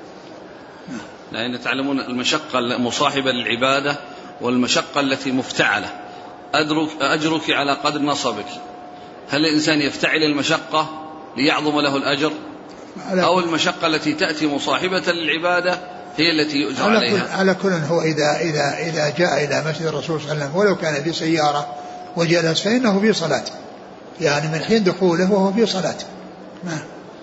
لأن تعلمون المشقة المصاحبة للعبادة والمشقة التي مفتعلة أدرك أجرك على قدر نصبك. هل الإنسان يفتعل المشقة ليعظم له الأجر أو المشقة التي تأتي مصاحبة للعبادة هي التي يؤجر على عليها؟ كل على كل هو إذا إذا إذا جاء إلى مسجد الرسول صلى الله عليه وسلم ولو كان في سيارة وجلس فإنه في صلاة يعني من حين دخوله وهو في صلاة. نعم.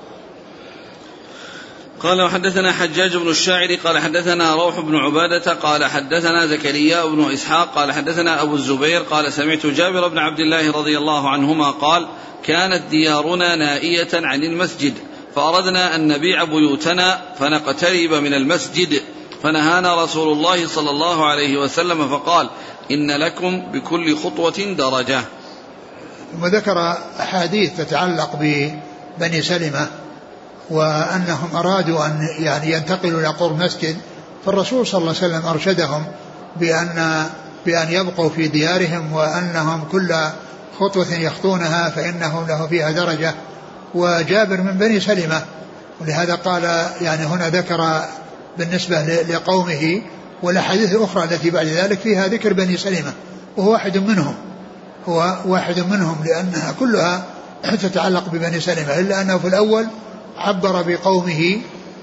قال وحدثنا حجاج بن الشاعر قال حدثنا روح بن عبادة قال حدثنا زكريا بن إسحاق قال حدثنا أبو الزبير قال سمعت جابر بن عبد الله رضي الله عنهما قال كانت ديارنا نائية عن المسجد فأردنا أن نبيع بيوتنا فنقترب من المسجد فنهانا رسول الله صلى الله عليه وسلم فقال إن لكم بكل خطوة درجة. ثم ذكر أحاديث تتعلق ببني سلمة وأنهم أرادوا أن يعني ينتقلوا إلى قرب مسجد، فالرسول صلى الله عليه وسلم أرشدهم بأن بأن يبقوا في ديارهم وأنهم كل خطوة يخطونها فإنه له فيها درجة. وجابر من بني سلمة، ولهذا قال يعني هنا ذكر بالنسبة لقومه، والأحاديث الأخرى التي بعد ذلك فيها ذكر بني سلمة وهو واحد منهم، هو واحد منهم لأنها كلها تتعلق ببني سلمة، إلا أنه في الأول عبر بقومه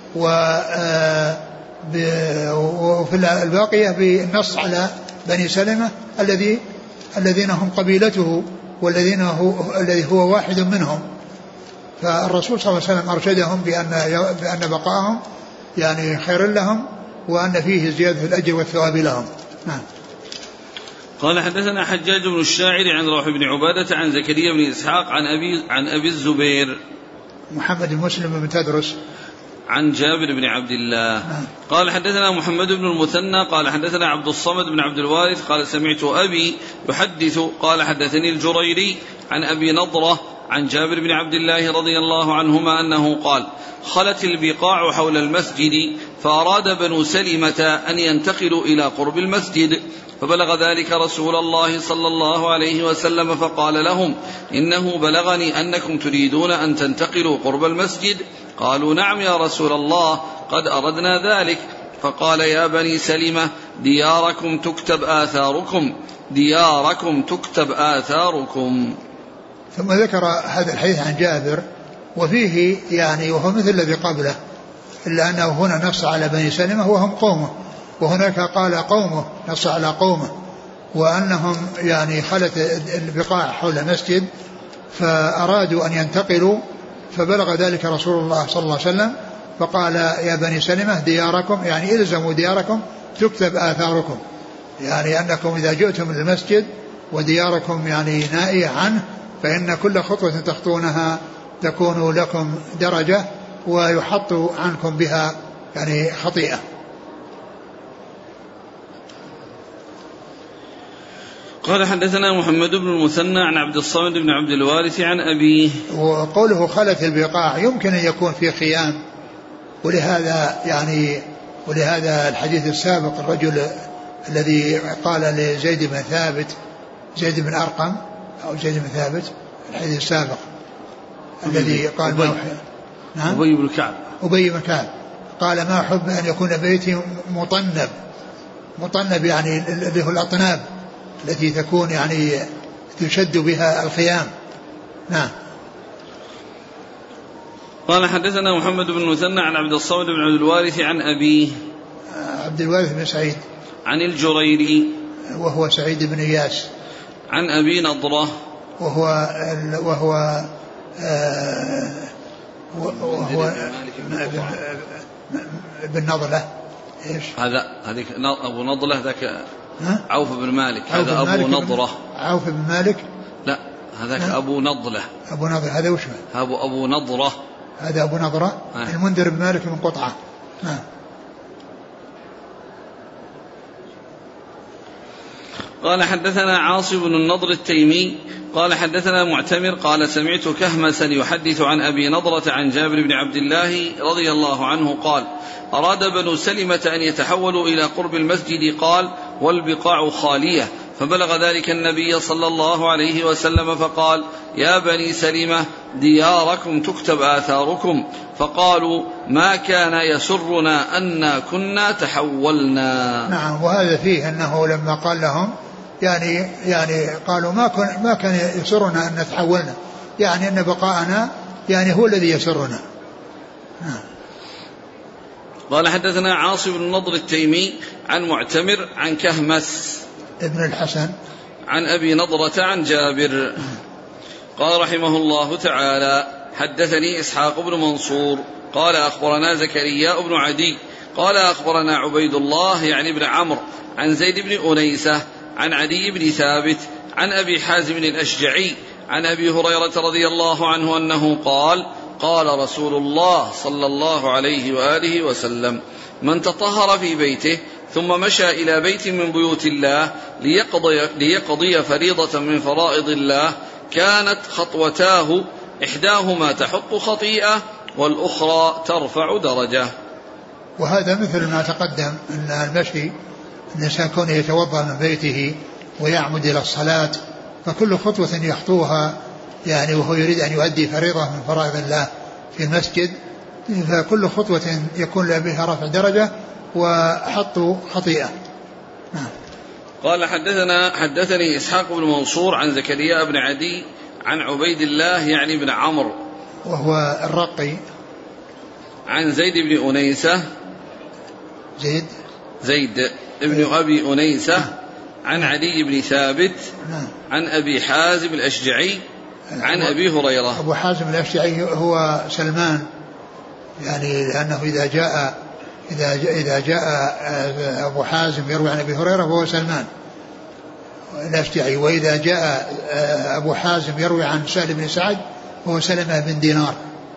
وفي الباقية بالنص على بني سلمة الذي الذين هم قبيلته والذين هو الذي هو واحد منهم. فالرسول صلى الله عليه وسلم أرشدهم بأن بأن بقائهم يعني خير لهم وأن فيه زيادة الأجر والثواب لهم. نعم. قال حدثنا حجاج بن الشاعر عن روح بن عبادة عن زكريا بن إسحاق عن أبي عن أبي الزبير محمد بن مسلم بن تدرس عن جابر بن عبد الله. نعم. قال حدثنا محمد بن المثنى قال حدثنا عبد الصمد بن عبد الوارث قال سمعت أبي يحدث قال حدثني الجريري عن أبي نضرة عن جابر بن عبد الله رضي الله عنهما أنه قال خلت البقاع حول المسجد فأراد بنو سلمة أن ينتقلوا إلى قرب المسجد فبلغ ذلك رسول الله صلى الله عليه وسلم فقال لهم إنه بلغني أنكم تريدون أن تنتقلوا قرب المسجد. قالوا نعم يا رسول الله قد أردنا ذلك. فقال يا بني سلمة دياركم تكتب آثاركم دياركم تكتب آثاركم. ثم ذكر هذا الحديث عن جابر وفيه يعني وهو مثل الذي قبله، إلا أنه هنا نص على بني سلمة وهم قومه، وهناك قال قومه نص على قومه، وأنهم يعني خلت البقاع حول المسجد فأرادوا أن ينتقلوا فبلغ ذلك رسول الله صلى الله عليه وسلم فقال يا بني سلمة دياركم يعني إلزموا دياركم تكتب آثاركم، يعني أنكم إذا جئتم من المسجد ودياركم يعني نائية عنه فإن كل خطوة تخطونها تكون لكم درجة ويحط عنكم بها يعني خطيئة. قال حدثنا محمد بن المثنى عن عبد الصمد بن عبد الوارث عن أبيه. وقوله خلت البقاع يمكن أن يكون في خيام، ولهذا يعني ولهذا الحديث السابق الرجل الذي قال لزيد بن ثابت زيد بن أرقم أو زيد بن ثابت الحديث السابق الذي قال أبي. ما نعم أبي بن كعب أبي بن كعب قال ما أحب أن يكون بيتي مطنب مطنب يعني اللي هو الأطناب التي تكون يعني تشد بها الخيام. نعم. قال حدثنا محمد بن المثنى عن عبد الصمد بن عبد الوارث عن أبيه عبد الوارث بن سعيد عن الجريري وهو سعيد بن إياس عن أبي نضرة وهو وهو آه وهو بن نضلة. ايش هذا هذيك أبو نضلة ذاك عوف بن مالك عوف هذا بن أبو مالك نضرة عوف بن مالك لا هذاك أبو نضلة أبو نضرة هذا وش أبو أبو نضرة هذا أبو نضرة آه. المنذر بن مالك من قطعة. نعم. قال حدثنا عاصم بن النضر التيمي قال حدثنا معتمر قال سمعت كهمسا يحدث عن أبي نضرة عن جابر بن عبد الله رضي الله عنه قال أراد بنو سلمة أن يتحولوا إلى قرب المسجد قال والبقاع خالية فبلغ ذلك النبي صلى الله عليه وسلم فقال يا بني سلمة دياركم تكتب آثاركم فقالوا ما كان يسرنا أن كنا تحولنا. نعم. وهذا فيه أنه لما قال لهم يعني يعني قالوا ما كان ما كان يسرنا أن نتحولنا يعني أن بقاءنا يعني هو الذي يسرنا. نعم. قال حدثنا عاصم بن النضر التيمي عن معتمر عن كهمس ابن الحسن عن أبي نضرة عن جابر. قال رحمه الله تعالى: حدثني إسحاق بن منصور قال أخبرنا زكريا بن عدي قال أخبرنا عبيد الله يعني بن عمرو عن زيد بن أنيسة عن عدي بن ثابت عن أبي حازم الأشجعي عن أبي هريرة رضي الله عنه أنه قال: قال رسول الله صلى الله عليه وآله وسلم: من تطهر في بيته ثم مشى إلى بيت من بيوت الله ليقضي, ليقضي فريضة من فرائض الله كانت خطوتاه إحداهما تحط خطيئة والأخرى ترفع درجة. وهذا مثل ما تقدم أن المشي الإنسان كونه يتوضأ من بيته ويعمد إلى الصلاة، فكل خطوة يخطوها يعني وهو يريد أن يؤدي فريضة من فرائض الله في المسجد، فكل خطوة يكون بها رفع درجة وحط خطيئة. نعم. قال: حدثنا حدثني إسحاق بن منصور عن زكريا بن عدي عن عبيد الله يعني بن عمرو وهو الرقي عن زيد بن أنيسة زيد زيد ابن أبي أنيسة عن عدي بن ثابت عن أبي حازم الأشجعي عن أبي هريرة. أبو حازم الأشجعي هو سلمان، يعني لأنه إذا جاء إذا جاء, إذا جاء أبو حازم يروي عن أبي هريرة فهو سلمان الأشجعي، وإذا جاء أبو حازم يروي عن سهل بن سعد فهو سلمة بن دينار.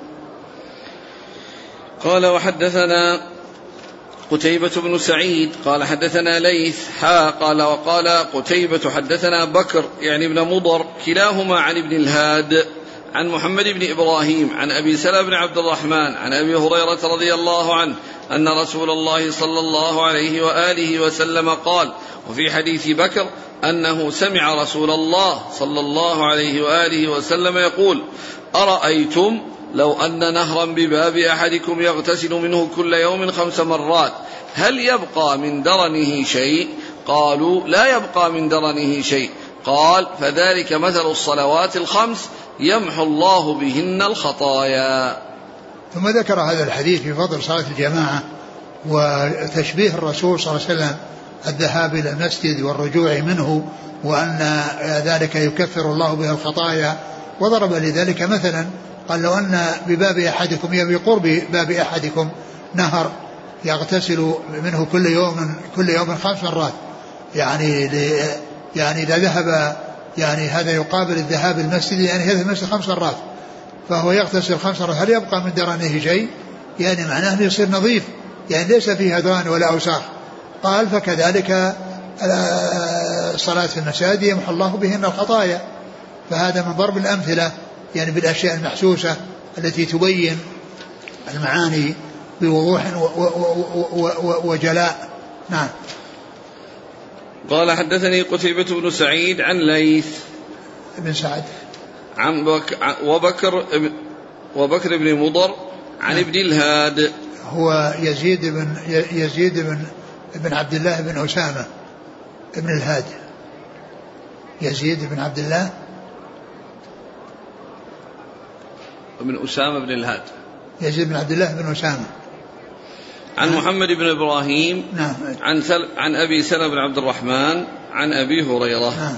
قال: وحدثنا قتيبة بن سعيد قال حدثنا ليث حا قال وقال قتيبة حدثنا بكر يعني ابن مضر كلاهما عن ابن الهاد عن محمد بن إبراهيم عن أبي سلمة بن عبد الرحمن عن أبي هريرة رضي الله عنه أن رسول الله صلى الله عليه وآله وسلم قال. وفي حديث بكر أنه سمع رسول الله صلى الله عليه وآله وسلم يقول: أرأيتم لو أن نهرا بباب أحدكم يغتسل منه كل يوم خمس مرات هل يبقى من درنه شيء؟ قالوا: لا يبقى من درنه شيء. قال: فذلك مثل الصلوات الخمس يمحو الله بهن الخطايا. ثم ذكر هذا الحديث في فضل صلاة الجماعة وتشبيه الرسول صلى الله عليه وسلم الذهاب إلى المسجد والرجوع منه، وأن ذلك يكفر الله به الخطايا، وضرب لذلك مثلا قال: لو أن بباب أحدكم بقرب باب أحدكم نهر يغتسل منه كل يوم كل يوم خمس مرات، يعني يعني إذا ذهب يعني هذا يقابل الذهاب المسجد، يعني هذا المسجد خمس مرات فهو يغتسل خمس مرات هل يبقى من درنه شيء؟ يعني معناه أنه يصير نظيف، يعني ليس فيه هذران ولا أوساخ. قال: فكذلك الصلاة في المساجد يمحو الله بهن الخطايا. فهذا من ضرب الأمثلة يعني بالأشياء المحسوسة التي تبين المعاني بوضوح وجلاء. نعم. قال: حدثني قتيبة بن سعيد عن ليث بن سعد عن بك وبكر وبكر بن مضر عن ابن الهاد هو يزيد بن يزيد بن بن عبد الله بن أسامة ابن الهاد يزيد بن عبد الله بن أسامة بن الهاد يزيد بن عبد الله بن أسامة عن نعم. محمد بن إبراهيم نعم. عن سل... عن أبي سلمة بن عبد الرحمن عن أبي هريرة نعم.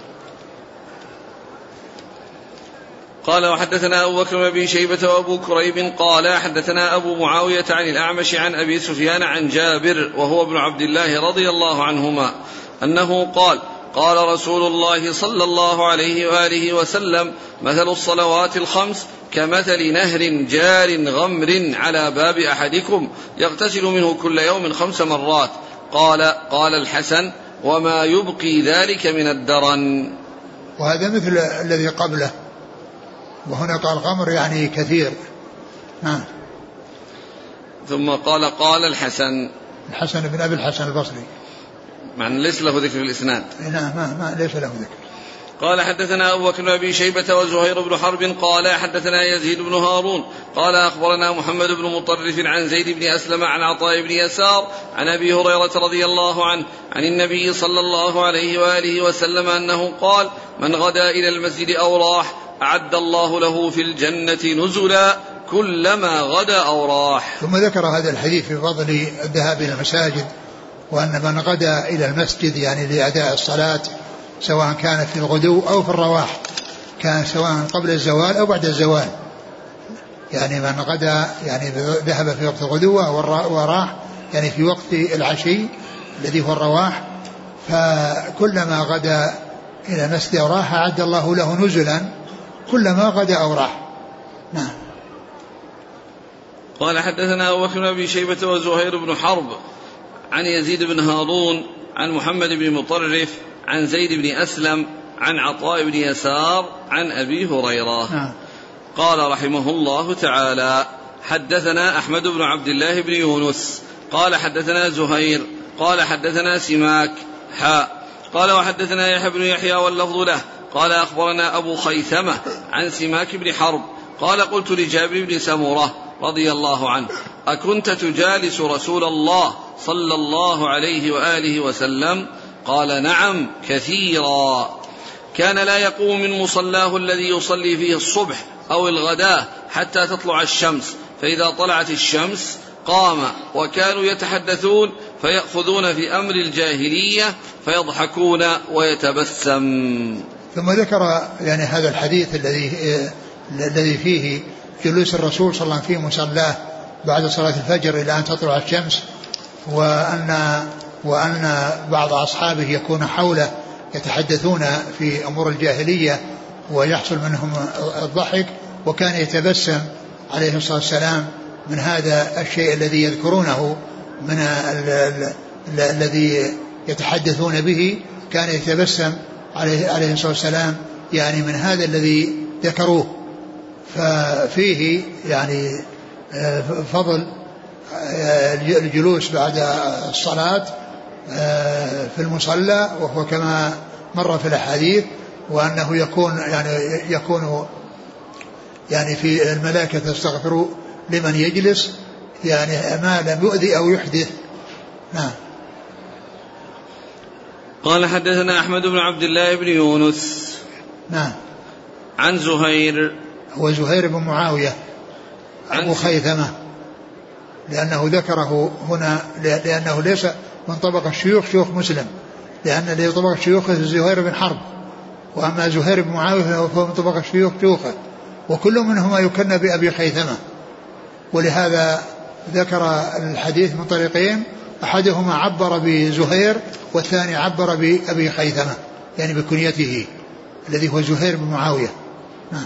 قال: وحدثنا أبو بكر بن شيبة وأبو كريب قال حدثنا أبو معاوية عن الأعمش عن أبي سفيان عن جابر وهو ابن عبد الله رضي الله عنهما أنه قال: قال رسول الله صلى الله عليه وآله وسلم: مثل الصلوات الخمس كمثل نهر جار غمر على باب أحدكم يغتسل منه كل يوم خمس مرات. قال قال الحسن: وما يبقي ذلك من الدرن. وهذا مثل الذي قبله، وهنا قال غمر يعني كثير. نعم. ثم قال قال الحسن الحسن بن أبي الحسن البصري، معنى ليس له ذكر في الإسناد. نعم ما, ما ليس له ذكر. قال: حدثنا أبو بكر بن أبي شيبة وزهير بن حرب قال حدثنا يزيد بن هارون قال أخبرنا محمد بن مطرف عن زيد بن أسلم عن عطاء بن يسار عن أبي هريرة رضي الله عنه عن النبي صلى الله عليه وآله وسلم أنه قال: من غدا إلى المسجد أو راح أعد الله له في الجنة نزلا كلما غدا أو راح. ثم ذكر هذا الحديث في فضل الذهاب إلى المساجد، وأن من غدا إلى المسجد يعني لأداء الصلاة سواء كان في الغدو أو في الرواح كان سواء قبل الزوال أو بعد الزوال، يعني من غدا يعني ذهب في وقت الغدوة وراح يعني في وقت العشي الذي هو الرواح، فكلما غدا إلى مسجد أو راح أعد الله له نزلا كلما غدا أو راح. نعم. قال حدثنا أبو بكر بن أبي شيبة وزهير بن حرب عن يزيد بن هارون عن محمد بن مطرف عن زيد بن أسلم عن عطاء بن يسار عن أبي هريرة. نعم. قال رحمه الله تعالى حدثنا أحمد بن عبد الله بن يونس قال حدثنا زهير قال حدثنا سماك حاء قال وحدثنا يحيى بن يحيى واللفظ له قال أخبرنا أبو خيثمة عن سماك بن حرب قال قلت لجابر بن سمرة رضي الله عنه أكنت تجالس رسول الله صلى الله عليه وآله وسلم؟ قال نعم كثيرا، كان لا يقوم من مصلاه الذي يصلي فيه الصبح أو الغداء حتى تطلع الشمس، فإذا طلعت الشمس قام، وكانوا يتحدثون فيأخذون في أمر الجاهلية فيضحكون ويتبسم. ثم ذكر يعني هذا الحديث الذي الذي فيه جلوس الرسول صلى الله عليه وسلم في مصلاه بعد صلاة الفجر إلى أن تطلع الشمس، وأن وأن بعض أصحابه يكون حوله يتحدثون في أمور الجاهلية ويحصل منهم الضحك، وكان يتبسم عليه الصلاة والسلام من هذا الشيء الذي يذكرونه من الذي يتحدثون به، كان يتبسم عليه, عليه الصلاة والسلام يعني من هذا الذي ذكروه. ففيه يعني فضل الجلوس بعد الصلاة في المصلى، وهو كما مر في الأحاديث، وأنه يكون يعني يكون يعني في الملائكة تستغفر لمن يجلس يعني ما لم يؤذي أو يحدث. نعم. قال حدثنا أحمد بن عبد الله بن يونس. نعم. عن زهير، هو زهير بن معاوية أبو خيثمة، لأنه ذكره هنا لأنه ليس من طبق الشيوخ شيوخ مسلم، لأن الذي طبق الشيوخ زهير بن حرب، وأما زهير بن معاوية فهو من طبق الشيوخ شيوخه، وكل منهما يكنى بأبي خيثمة، ولهذا ذكر الحديث من طريقين، أحدهما عبر بزهير والثاني عبر بأبي خيثمة يعني بكنيته الذي هو زهير بن معاوية. نعم.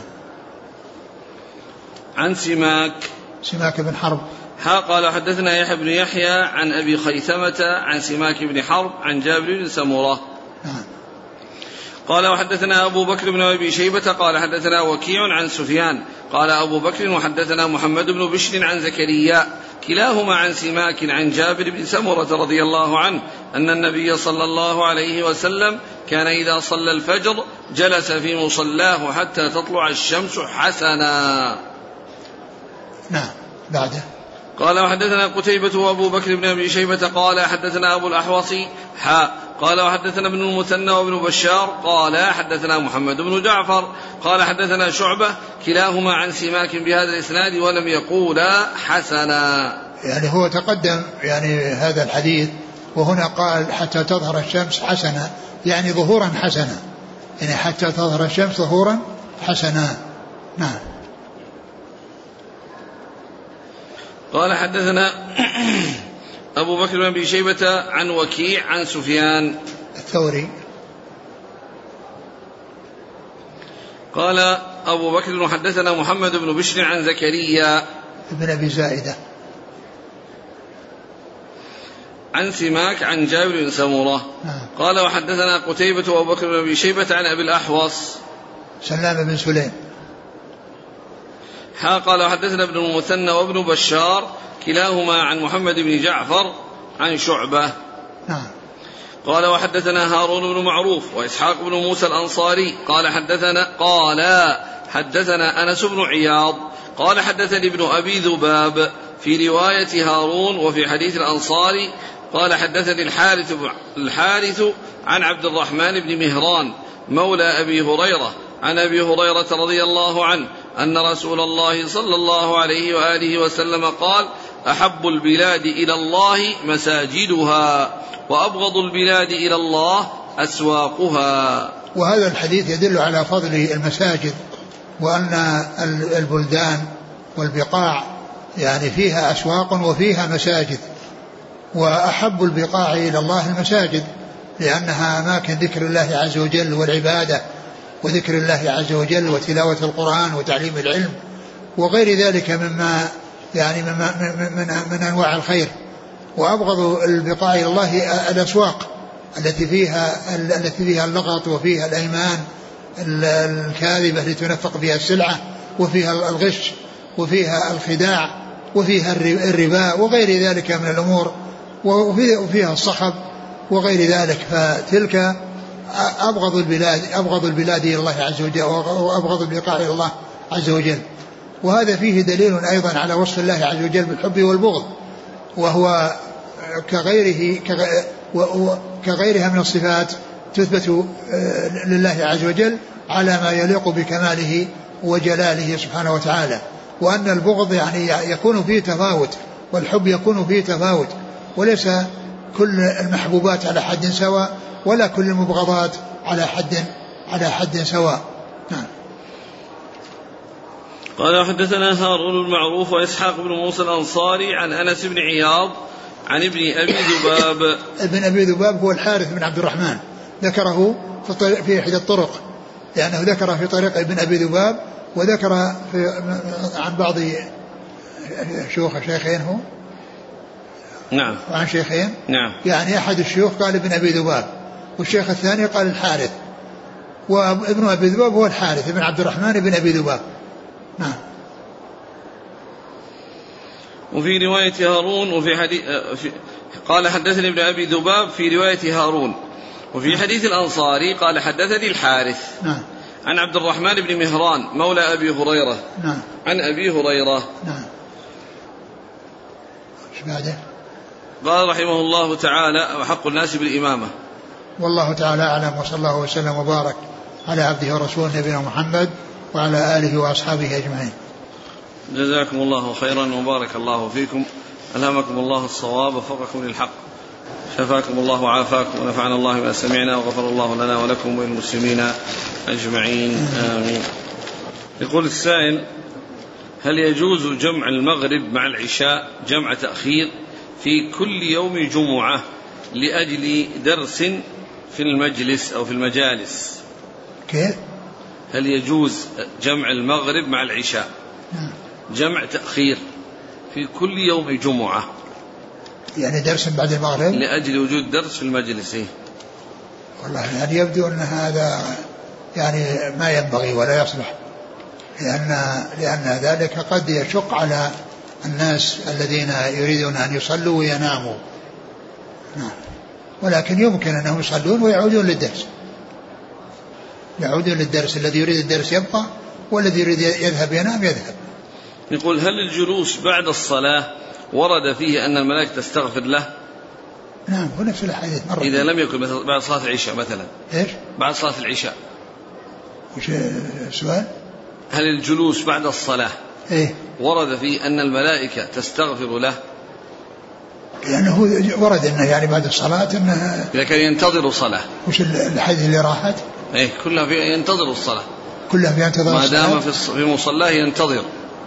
عن سماك سماك بن حرب ها قال حدثنا يحيى بن يحيى عن أبي خيثمة عن سماك بن حرب عن جابر بن سمرة. نعم. قال وحدثنا أبو بكر بن أبي شيبة قال حدثنا وكيع عن سفيان قال أبو بكر وحدثنا محمد بن بشر عن زكريا كلاهما عن سماك عن جابر بن سمرة رضي الله عنه أن النبي صلى الله عليه وسلم كان إذا صلى الفجر جلس في مصلاه حتى تطلع الشمس حسنا. نعم. بعده قال وحدثنا قتيبة وأبو بكر بن أبي شيبة قال حدثنا أبو الأحوص حاء قال وحدثنا ابن المثنى وابن بشار قال حدثنا محمد بن جعفر قال حدثنا شعبة كلاهما عن سماك بهذا الإسناد ولم يقولا حسنا. يعني هو تقدم يعني هذا الحديث، وهنا قال حتى تظهر الشمس حسنا، يعني ظهورا حسنا، يعني حتى تظهر الشمس ظهورا حسنا. نعم. قال حدثنا أبو بكر بن أبي شيبة عن وكيع عن سفيان الثوري قال أبو بكر حدثنا محمد بن بشر عن زكريا ابن أبي زائدة عن سماك عن جابر بن سمرة. قال وحدثنا قتيبة وأبو بكر بن أبي شيبة عن أبي الأحوص سلام بن سليم حا قال وحدثنا ابن المثنى وابن بشار كلاهما عن محمد بن جعفر عن شعبة. نعم. قال وحدثنا هارون بن معروف وإسحاق بن موسى الأنصاري قال حدثنا قال حدثنا أنس بن عياض قال حدثني ابن أبي ذباب في رواية هارون وفي حديث الأنصاري قال حدثني الحارث, الحارث عن عبد الرحمن بن مهران مولى أبي هريرة عن أبي هريرة رضي الله عنه أن رسول الله صلى الله عليه وآله وسلم قال أحب البلاد إلى الله مساجدها وأبغض البلاد إلى الله أسواقها. وهذا الحديث يدل على فضل المساجد، وأن البلدان والبقاع يعني فيها أسواق وفيها مساجد، وأحب البقاع إلى الله المساجد، لأنها أماكن ذكر الله عز وجل والعبادة وذكر الله عز وجل وتلاوة القرآن وتعليم العلم وغير ذلك مما يعني مما من, من, من أنواع الخير. وأبغض البقاع إلى الله الأسواق التي فيها التي فيها اللغط وفيها الأيمان الكاذبة لتنفق فيها السلعة وفيها الغش وفيها الخداع وفيها الربا وغير ذلك من الأمور، وفيها الصخب وغير ذلك. فتلك أبغض البلاد أبغض البلاد إلى الله عز وجل وأبغض البقاع إلى الله عز وجل. وهذا فيه دليل أيضا على وصف الله عز وجل بالحب والبغض، وهو كغيره كغيرها من الصفات تثبت لله عز وجل على ما يليق بكماله وجلاله سبحانه وتعالى. وأن البغض يعني يكون فيه تفاوت والحب يكون فيه تفاوت، وليس كل المحبوبات على حد سواء ولا كل المبغضات على حد على حد سواء. نعم. قال حدثنا هارون المعروف وإسحاق بن موسى الأنصاري عن أنس بن عياض عن ابن أبي ذباب. ابن أبي ذباب هو الحارث بن عبد الرحمن، ذكره في في إحدى الطرق، لأنه ذكر في طريق ابن أبي ذباب وذكر في عن بعض شيوخ شيخين هو نعم وعن شيخين نعم يعني أحد الشيوخ قال ابن أبي ذباب والشيخ الثاني قال الحارث، وابن أبي ذباب هو الحارث بن عبد الرحمن بن أبي ذباب. نعم. وفي رواية هارون وفي حديث قال حدثني ابن أبي ذباب في رواية هارون، وفي حديث الأنصاري قال حدثني الحارث نعم عن عبد الرحمن بن مهران مولى أبي هريرة نعم عن أبي هريرة. نعم. ايش بعده؟ قال رحمه الله تعالى وحق الناس بالإمامة. والله تعالى أعلم، وصلى الله وسلم وبارك على عبده ورسوله نبينا محمد وعلى آله وأصحابه أجمعين. جزاكم الله خيرا وبارك الله فيكم، ألهمكم الله الصواب وفقكم للحق، شفاكم الله وعافاكم، ونفعنا الله ما سمعنا، وغفر الله لنا ولكم وللمسلمين أجمعين آمين. يقول السائل: هل يجوز جمع المغرب مع العشاء جمع تأخير في كل يوم جمعة لأجل درس في المجلس أو في المجالس؟ كيف؟ هل يجوز جمع المغرب مع العشاء جمع تأخير في كل يوم جمعة، يعني درس بعد المغرب لأجل وجود درس في المجلس؟ والله يعني يبدو أن هذا يعني ما ينبغي ولا يصلح، لأن, لأن ذلك قد يشق على الناس الذين يريدون أن يصلوا ويناموا. نعم. ولكن يمكن أنهم يصلون ويعودون للدرس، يعودون للدرس، الذي يريد الدرس يبقى والذي يريد يذهب ينام يذهب. يقول: هل الجلوس بعد الصلاة ورد فيه أن الملائكة تستغفر له؟ نعم، هو نفس الحديث مرة. إذا لم يكن بعد صلاة العشاء مثلا. إيش؟ بعد صلاة العشاء. وش السؤال؟ هل الجلوس بعد الصلاة إيه؟ ورد فيه أن الملائكة تستغفر له؟ لأنه ورد أنه يعني بعد الصلاة أنه إذا كان ينتظر صلاة. وش الحديث اللي راحت؟ إيه، كلها في ينتظر الصلاة، كلها في ينتظر ما الصلاة، دام في مصلاه ينتظر.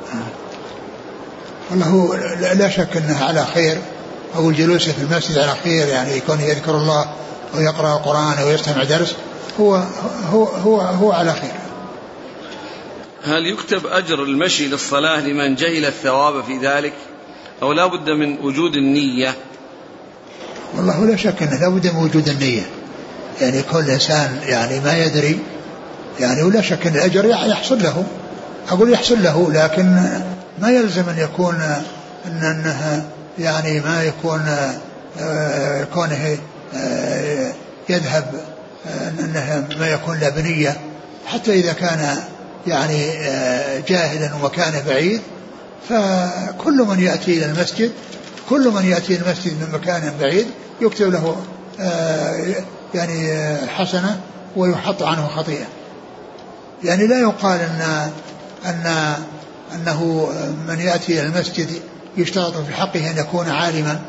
والله هو لا شك أنه على خير، أو الجلوس في المسجد على خير، يعني يكون يذكر الله ويقرأ القرآن ويستمع درس، هو هو هو هو على خير. هل يكتب أجر المشي للصلاة لمن جهل الثواب في ذلك، أو لا بد من وجود النية؟ والله لا شك أنه لا بد من وجود النية، يعني كل إنسان يعني ما يدري يعني، ولا شك أن الأجر يحصل له، أقول يحصل له، لكن ما يلزم أن يكون أن أنه يعني ما يكون كونه يذهب أنه ما يكون له بنية، حتى إذا كان يعني جاهلا ومكانه بعيد، فكل من يأتي إلى المسجد كل من يأتي إلى المسجد من مكان بعيد يكتب له يعني حسنة ويحط عنه خطيئة. يعني لا يقال أن أن أنه من يأتي إلى المسجد يشترط في حقه أن يكون عالما.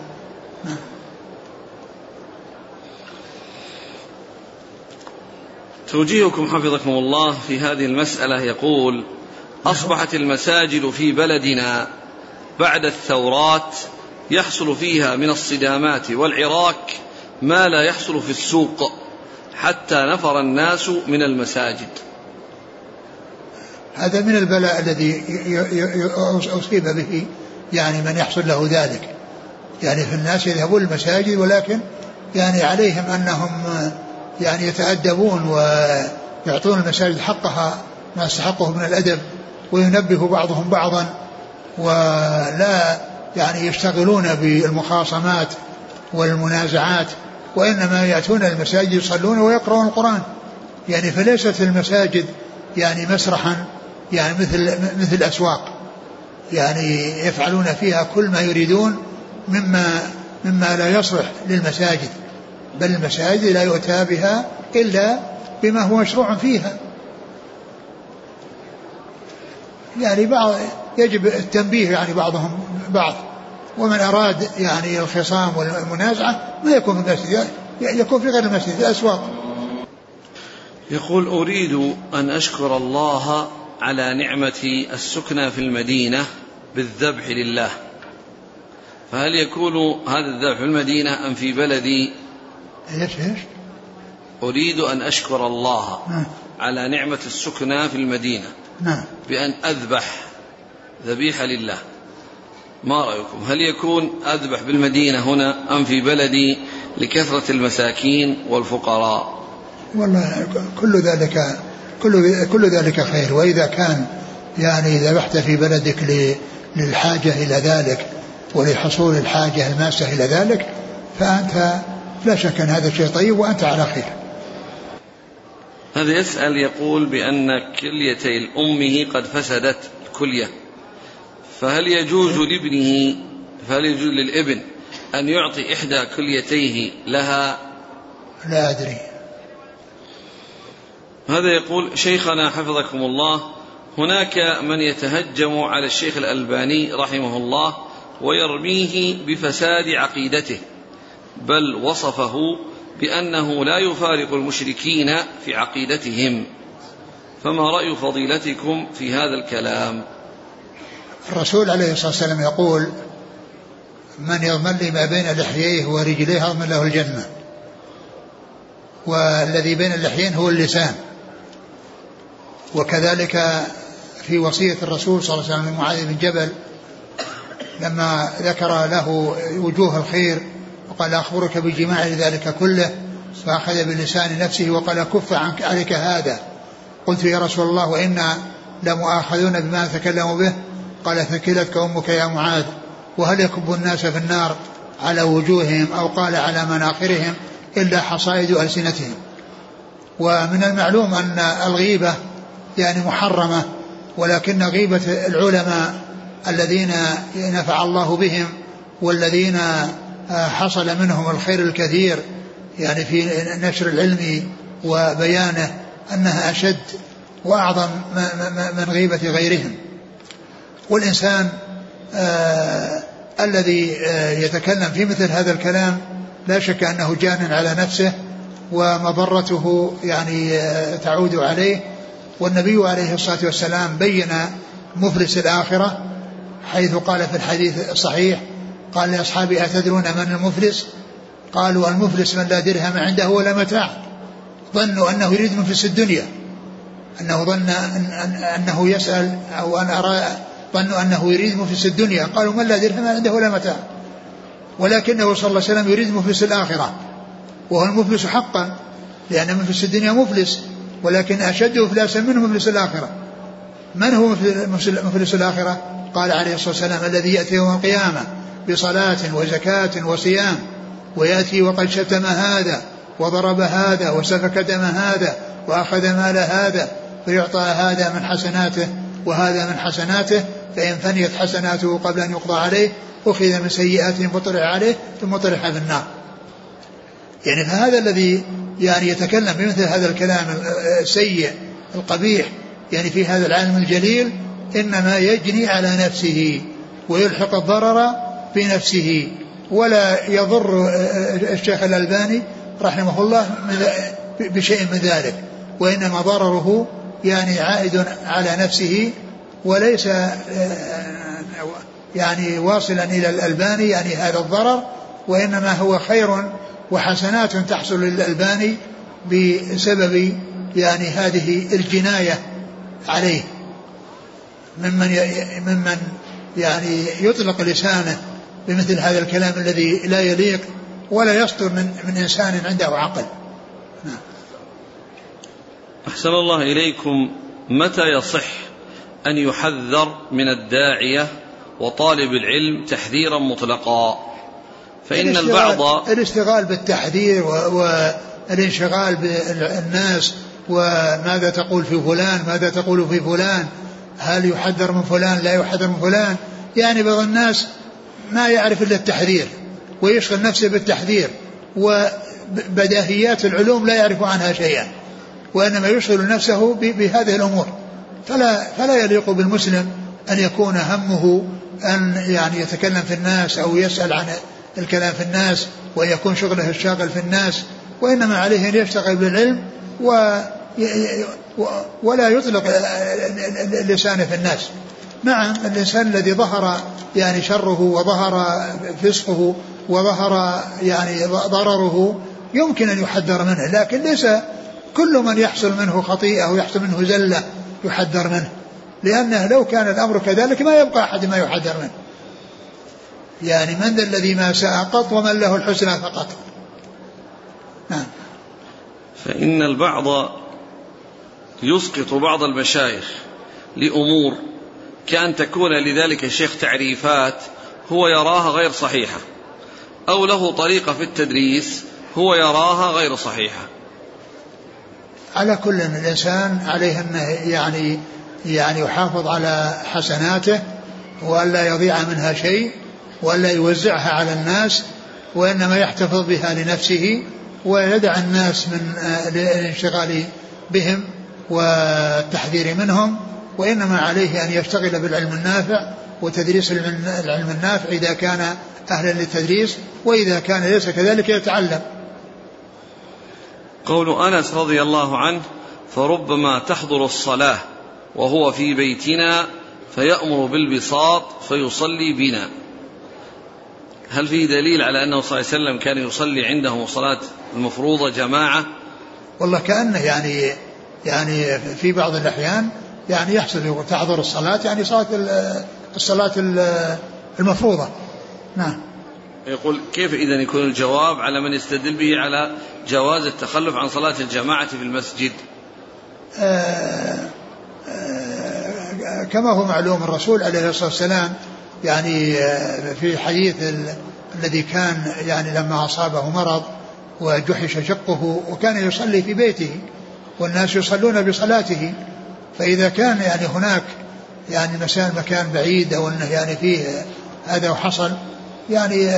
توجيهكم حفظكم الله في هذه المسألة. يقول: أصبحت المساجد في بلدنا بعد الثورات يحصل فيها من الصدامات والعراك ما لا يحصل في السوق، حتى نفر الناس من المساجد. هذا من البلاء الذي أصيب به يعني من يحصل له ذلك، يعني في الناس يذهبون المساجد ولكن يعني عليهم أنهم يعني يتأدبون ويعطون المساجد حقها ما يستحقه من الأدب، وينبه بعضهم بعضا، ولا يعني يشتغلون بالمخاصمات والمنازعات، وإنما يأتون المساجد يصلون ويقرؤون القرآن. يعني فليست المساجد يعني مسرحا يعني مثل مثل الأسواق، يعني يفعلون فيها كل ما يريدون مما مما لا يصلح للمساجد، بل المساجد لا يؤتى بها إلا بما هو مشروع فيها. يعني بعض يجب التنبيه يعني بعضهم بعض، ومن أراد يعني الخصام والمنازعة ما يكون في المسجد، يكون في غير المسجد في الأسواق. يقول: أريد أن أشكر الله على نعمة السكنى في المدينة بالذبح لله، فهل يكون هذا الذبح في المدينة أم في بلدي؟ إيش إيش؟ أريد أن أشكر الله نعم. على نعمة السكنى في المدينة، نعم. بأن أذبح ذبيحة لله، ما رأيكم؟ هل يكون أذبح بالمدينة هنا أم في بلدي لكثرة المساكين والفقراء؟ والله كل ذلك كل كل ذلك خير، وإذا كان يعني ذبحت في بلدك للحاجة إلى ذلك ولحصول الحاجة الماسة إلى ذلك فأنت لا شك أن هذا شيء طيب وأنت على خير. هذا يسأل يقول بأن كليتي لأمه قد فسدت الكلية، فهل يجوز لابنه فهل يجوز للابن أن يعطي إحدى كليتيه لها؟ لا أدري. هذا يقول: شيخنا حفظكم الله، هناك من يتهجم على الشيخ الألباني رحمه الله ويرميه بفساد عقيدته، بل وصفه بأنه لا يفارق المشركين في عقيدتهم، فما رأي فضيلتكم في هذا الكلام؟ الرسول عليه الصلاة والسلام يقول: من يضمن لي ما بين لحييه ورجليه أضمن له الجنة، والذي بين اللحيين هو اللسان. وكذلك في وصية الرسول صلى الله عليه وسلم لمعاذ بن جبل لما ذكر له وجوه الخير وقال: أخبرك بجماع ذلك كله، فأخذ بلسان نفسه وقال: كف عنك عليك هذا. قلت: يا رسول الله وإنا لمؤاخذون بما نتكلم به. قال: ثكلتك أمك يا معاذ، وهل يكب الناس في النار على وجوههم أو قال على مناخرهم إلا حصائد ألسنتهم. ومن المعلوم أن الغيبة يعني محرمة، ولكن غيبة العلماء الذين نفع الله بهم والذين حصل منهم الخير الكثير يعني في نشر العلم وبيانه أنها أشد وأعظم من غيبة غيرهم. والإنسان آه الذي آه يتكلم في مثل هذا الكلام لا شك أنه جان على نفسه ومضرته يعني آه تعود عليه. والنبي عليه الصلاة والسلام بين مفلس الآخرة حيث قال في الحديث الصحيح قال لأصحابه: أتدرون من المفلس؟ قالوا: المفلس من لا درهم عنده ولا متاع. ظنوا أنه يريد مفلس الدنيا، أنه ظن أن أنه يسأل أو أن أرى ظنوا أنه يريد مفلس الدنيا، قالوا: من لا درهم عنده ولا متاع. ولكنه صلى الله عليه وسلم يريد مفلس الآخرة، وهو المفلس حقا، لأن مفلس الدنيا مفلس، ولكن أشد إفلاسا منه مفلس الآخرة. من هو مفلس الآخرة؟ قال عليه الصلاة والسلام: الذي يأتي يوم القيامة بصلاة وزكاة وصيام ويأتي وقد شتم هذا وضرب هذا وسفك دم هذا وأخذ مال هذا، فيعطى هذا من حسناته وهذا من حسناته، فإن فنيت حسناته قبل أن يقضى عليه أخذ من سيئاته فطرح عليه ثم طرح في النار. يعني فهذا الذي يعني يتكلم بمثل هذا الكلام السيء القبيح يعني في هذا العالم الجليل إنما يجني على نفسه ويلحق الضرر بنفسه، ولا يضر الشيخ الألباني رحمه الله بشيء من ذلك، وإنما ضرره يعني عائد على نفسه وليس يعني واصلا إلى الألباني يعني هذا الضرر، وإنما هو خير وحسنات تحصل للألباني بسبب يعني هذه الجناية عليه ممن ممن يعني يطلق لسانه بمثل هذا الكلام الذي لا يليق ولا يصدر من, من إنسان عنده عقل. نعم. أحسن الله إليكم. متى يصح أن يحذر من الداعية وطالب العلم تحذيرا مطلقا؟ فإن البعض الاشتغال بالتحذير والانشغال بالناس وماذا تقول في فلان ماذا تقول في فلان، هل يحذر من فلان لا يحذر من فلان، يعني بعض الناس ما يعرف إلا التحذير ويشغل نفسه بالتحذير، وبداهيات العلوم لا يعرف عنها شيئا، وإنما يشغل نفسه بهذه الأمور. فلا, فلا يليق بالمسلم أن يكون همه أن يعني يتكلم في الناس أو يسأل عن الكلام في الناس ويكون شغله الشاغل في الناس، وإنما عليه أن يشتغل بالعلم ولا يطلق اللسان في الناس. نعم الإنسان الذي ظهر يعني شره وظهر فسقه وظهر يعني ضرره يمكن أن يحذر منه، لكن ليس كل من يحصل منه خطيئة أو يحصل منه زلة يحذر منه، لأنه لو كان الأمر كذلك ما يبقى أحد ما يحذر منه. يعني من ذا الذي ما ساء قط ومن له الحسنى فقط. نعم. فإن البعض يسقط بعض المشايخ لأمور كأن تكون لذلك الشيخ تعريفات هو يراها غير صحيحة، أو له طريقة في التدريس هو يراها غير صحيحة. على كل الإنسان عليه أنه يعني يعني يحافظ على حسناته وألا يضيع منها شيء وألا يوزعها على الناس، وإنما يحتفظ بها لنفسه ويدع الناس من الانشغال بهم والتحذير منهم، وإنما عليه أن يشتغل بالعلم النافع وتدريس العلم النافع إذا كان أهلا للتدريس، وإذا كان ليس كذلك يتعلم. قول أنس رضي الله عنه: فربما تحضر الصلاة وهو في بيتنا فيأمر بالبساط فيصلي بنا. هل فيه دليل على أنه صلى الله عليه وسلم كان يصلي عندهم صلاة المفروضة جماعة؟ والله كأنه يعني يعني في بعض الأحيان يعني يحصل تحضر الصلاة يعني صلاة الصلاة المفروضة. نعم. يقول كيف إذن يكون الجواب على من يستدل به على جواز التخلف عن صلاة الجماعة في المسجد؟ آآ آآ كما هو معلوم الرسول عليه الصلاة والسلام يعني في حديث الذي كان يعني لما أصابه مرض وجحش شقه وكان يصلي في بيته والناس يصلون بصلاته، فإذا كان يعني هناك يعني مثلا مكان بعيد أو أنه يعني فيه هذا وحصل يعني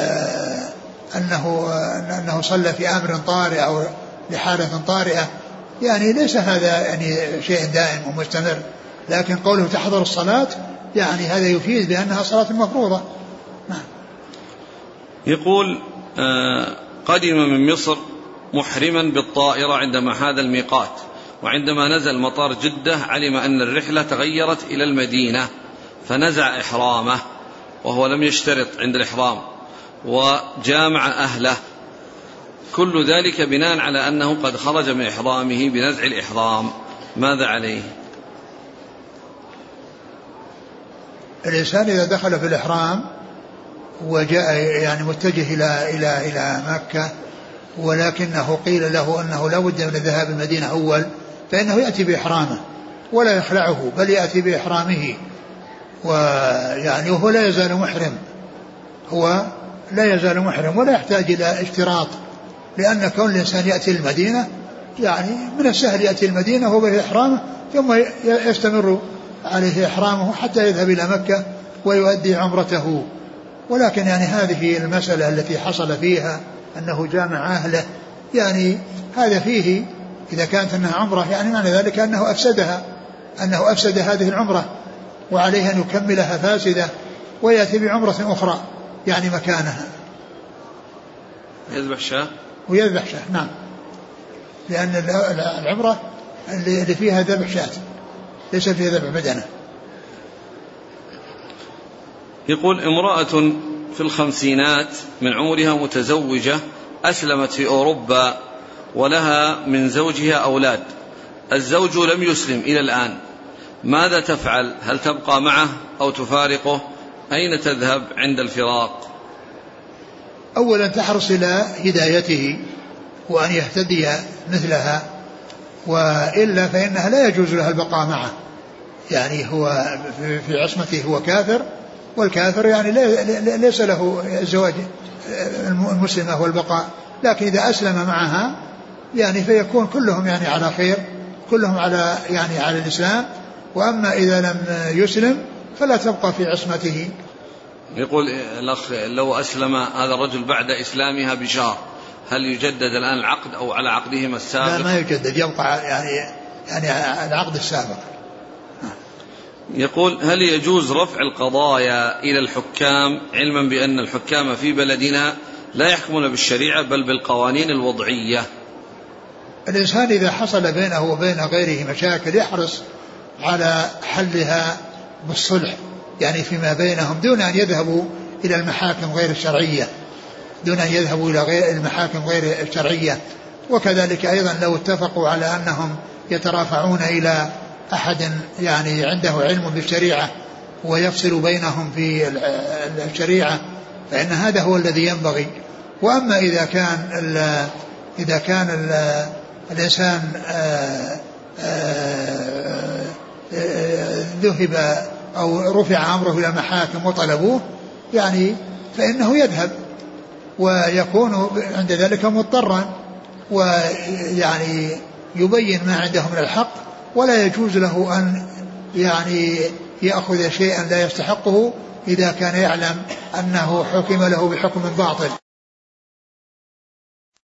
أنه أنه صلى في أمر طارئ أو لحالة طارئة، يعني ليس هذا يعني شيء دائم ومستمر، لكن قوله تحضر الصلاة يعني هذا يفيد بأنها صلاة مفروضة. نعم. يقول قدم من مصر محرما بالطائرة عندما حاذ الميقات، وعندما نزل مطار جدة علم أن الرحلة تغيرت إلى المدينة فنزع إحرامه وهو لم يشترط عند الإحرام وجامع أهله، كل ذلك بناء على أنه قد خرج من إحرامه بنزع الإحرام، ماذا عليه؟ الإنسان إذا دخل في الإحرام وجاء يعني متجه إلى إلى إلى مكة ولكنه قيل له أنه لا بد من الذهاب المدينة أول، فإنه يأتي بإحرامه ولا يخلعه بل يأتي بإحرامه، ويعني هو لا يزال محرم، هو لا يزال محرم ولا يحتاج إلى اشتراط، لأن كون الإنسان يأتي المدينة يعني من السهل يأتي المدينة وهو بإحرامه ثم يستمر عليه إحرامه حتى يذهب إلى مكة ويؤدي عمرته. ولكن يعني هذه المسألة التي حصل فيها أنه جامع أهله يعني هذا فيه إذا كانت أنها عمرة يعني معنى ذلك أنه أفسدها، أنه أفسد هذه العمرة وعليه أن يكملها فاسدة ويأتي بعمرة أخرى يعني مكانها. يذبح شاة ويذبح شاة. نعم. لأن العمرة اللي فيها ذبح شاة ليس فيها ذبح بدنه. يقول امرأة في الخمسينات من عمرها متزوجة أسلمت في أوروبا ولها من زوجها أولاد، الزوج لم يسلم إلى الآن، ماذا تفعل؟ هل تبقى معه أو تفارقه؟ أين تذهب عند الفراق؟ أولا تحرص إلى هدايته وأن يهتدي مثلها، وإلا فإنها لا يجوز لها البقاء معه، يعني هو في عصمته هو كافر، والكافر يعني ليس له الزواج المسلمة والبقاء، لكن إذا أسلم معها يعني فيكون كلهم يعني على خير، كلهم على يعني على الإسلام. وأما إذا لم يسلم فلا تبقى في عصمته. يقول الأخ لو أسلم هذا الرجل بعد إسلامها بشهر هل يجدد الآن العقد أو على عقدهما السابق؟ لا ما يجدد، يبقى يعني يعني العقد السابق. يقول هل يجوز رفع القضايا إلى الحكام علما بأن الحكام في بلدنا لا يحكمون بالشريعة بل بالقوانين الوضعية؟ الإنسان إذا حصل بينه وبين غيره مشاكل يحرص على حلها بالصلح، يعني فيما بينهم، دون أن يذهبوا إلى المحاكم غير الشرعية، دون أن يذهبوا إلى غير المحاكم غير الشرعية. وكذلك أيضا لو اتفقوا على أنهم يترافعون إلى أحد يعني عنده علم بالشريعة ويفصل بينهم في الشريعة فإن هذا هو الذي ينبغي. وأما إذا كان ال إذا كان ال الإنسان ذهب أو رفع أمره إلى المحاكم وطلبوه يعني فإنه يذهب ويكون عند ذلك مضطرا، ويعني يبين ما عنده من الحق، ولا يجوز له أن يعني يأخذ شيئا لا يستحقه إذا كان يعلم أنه حكم له بحكم باطل.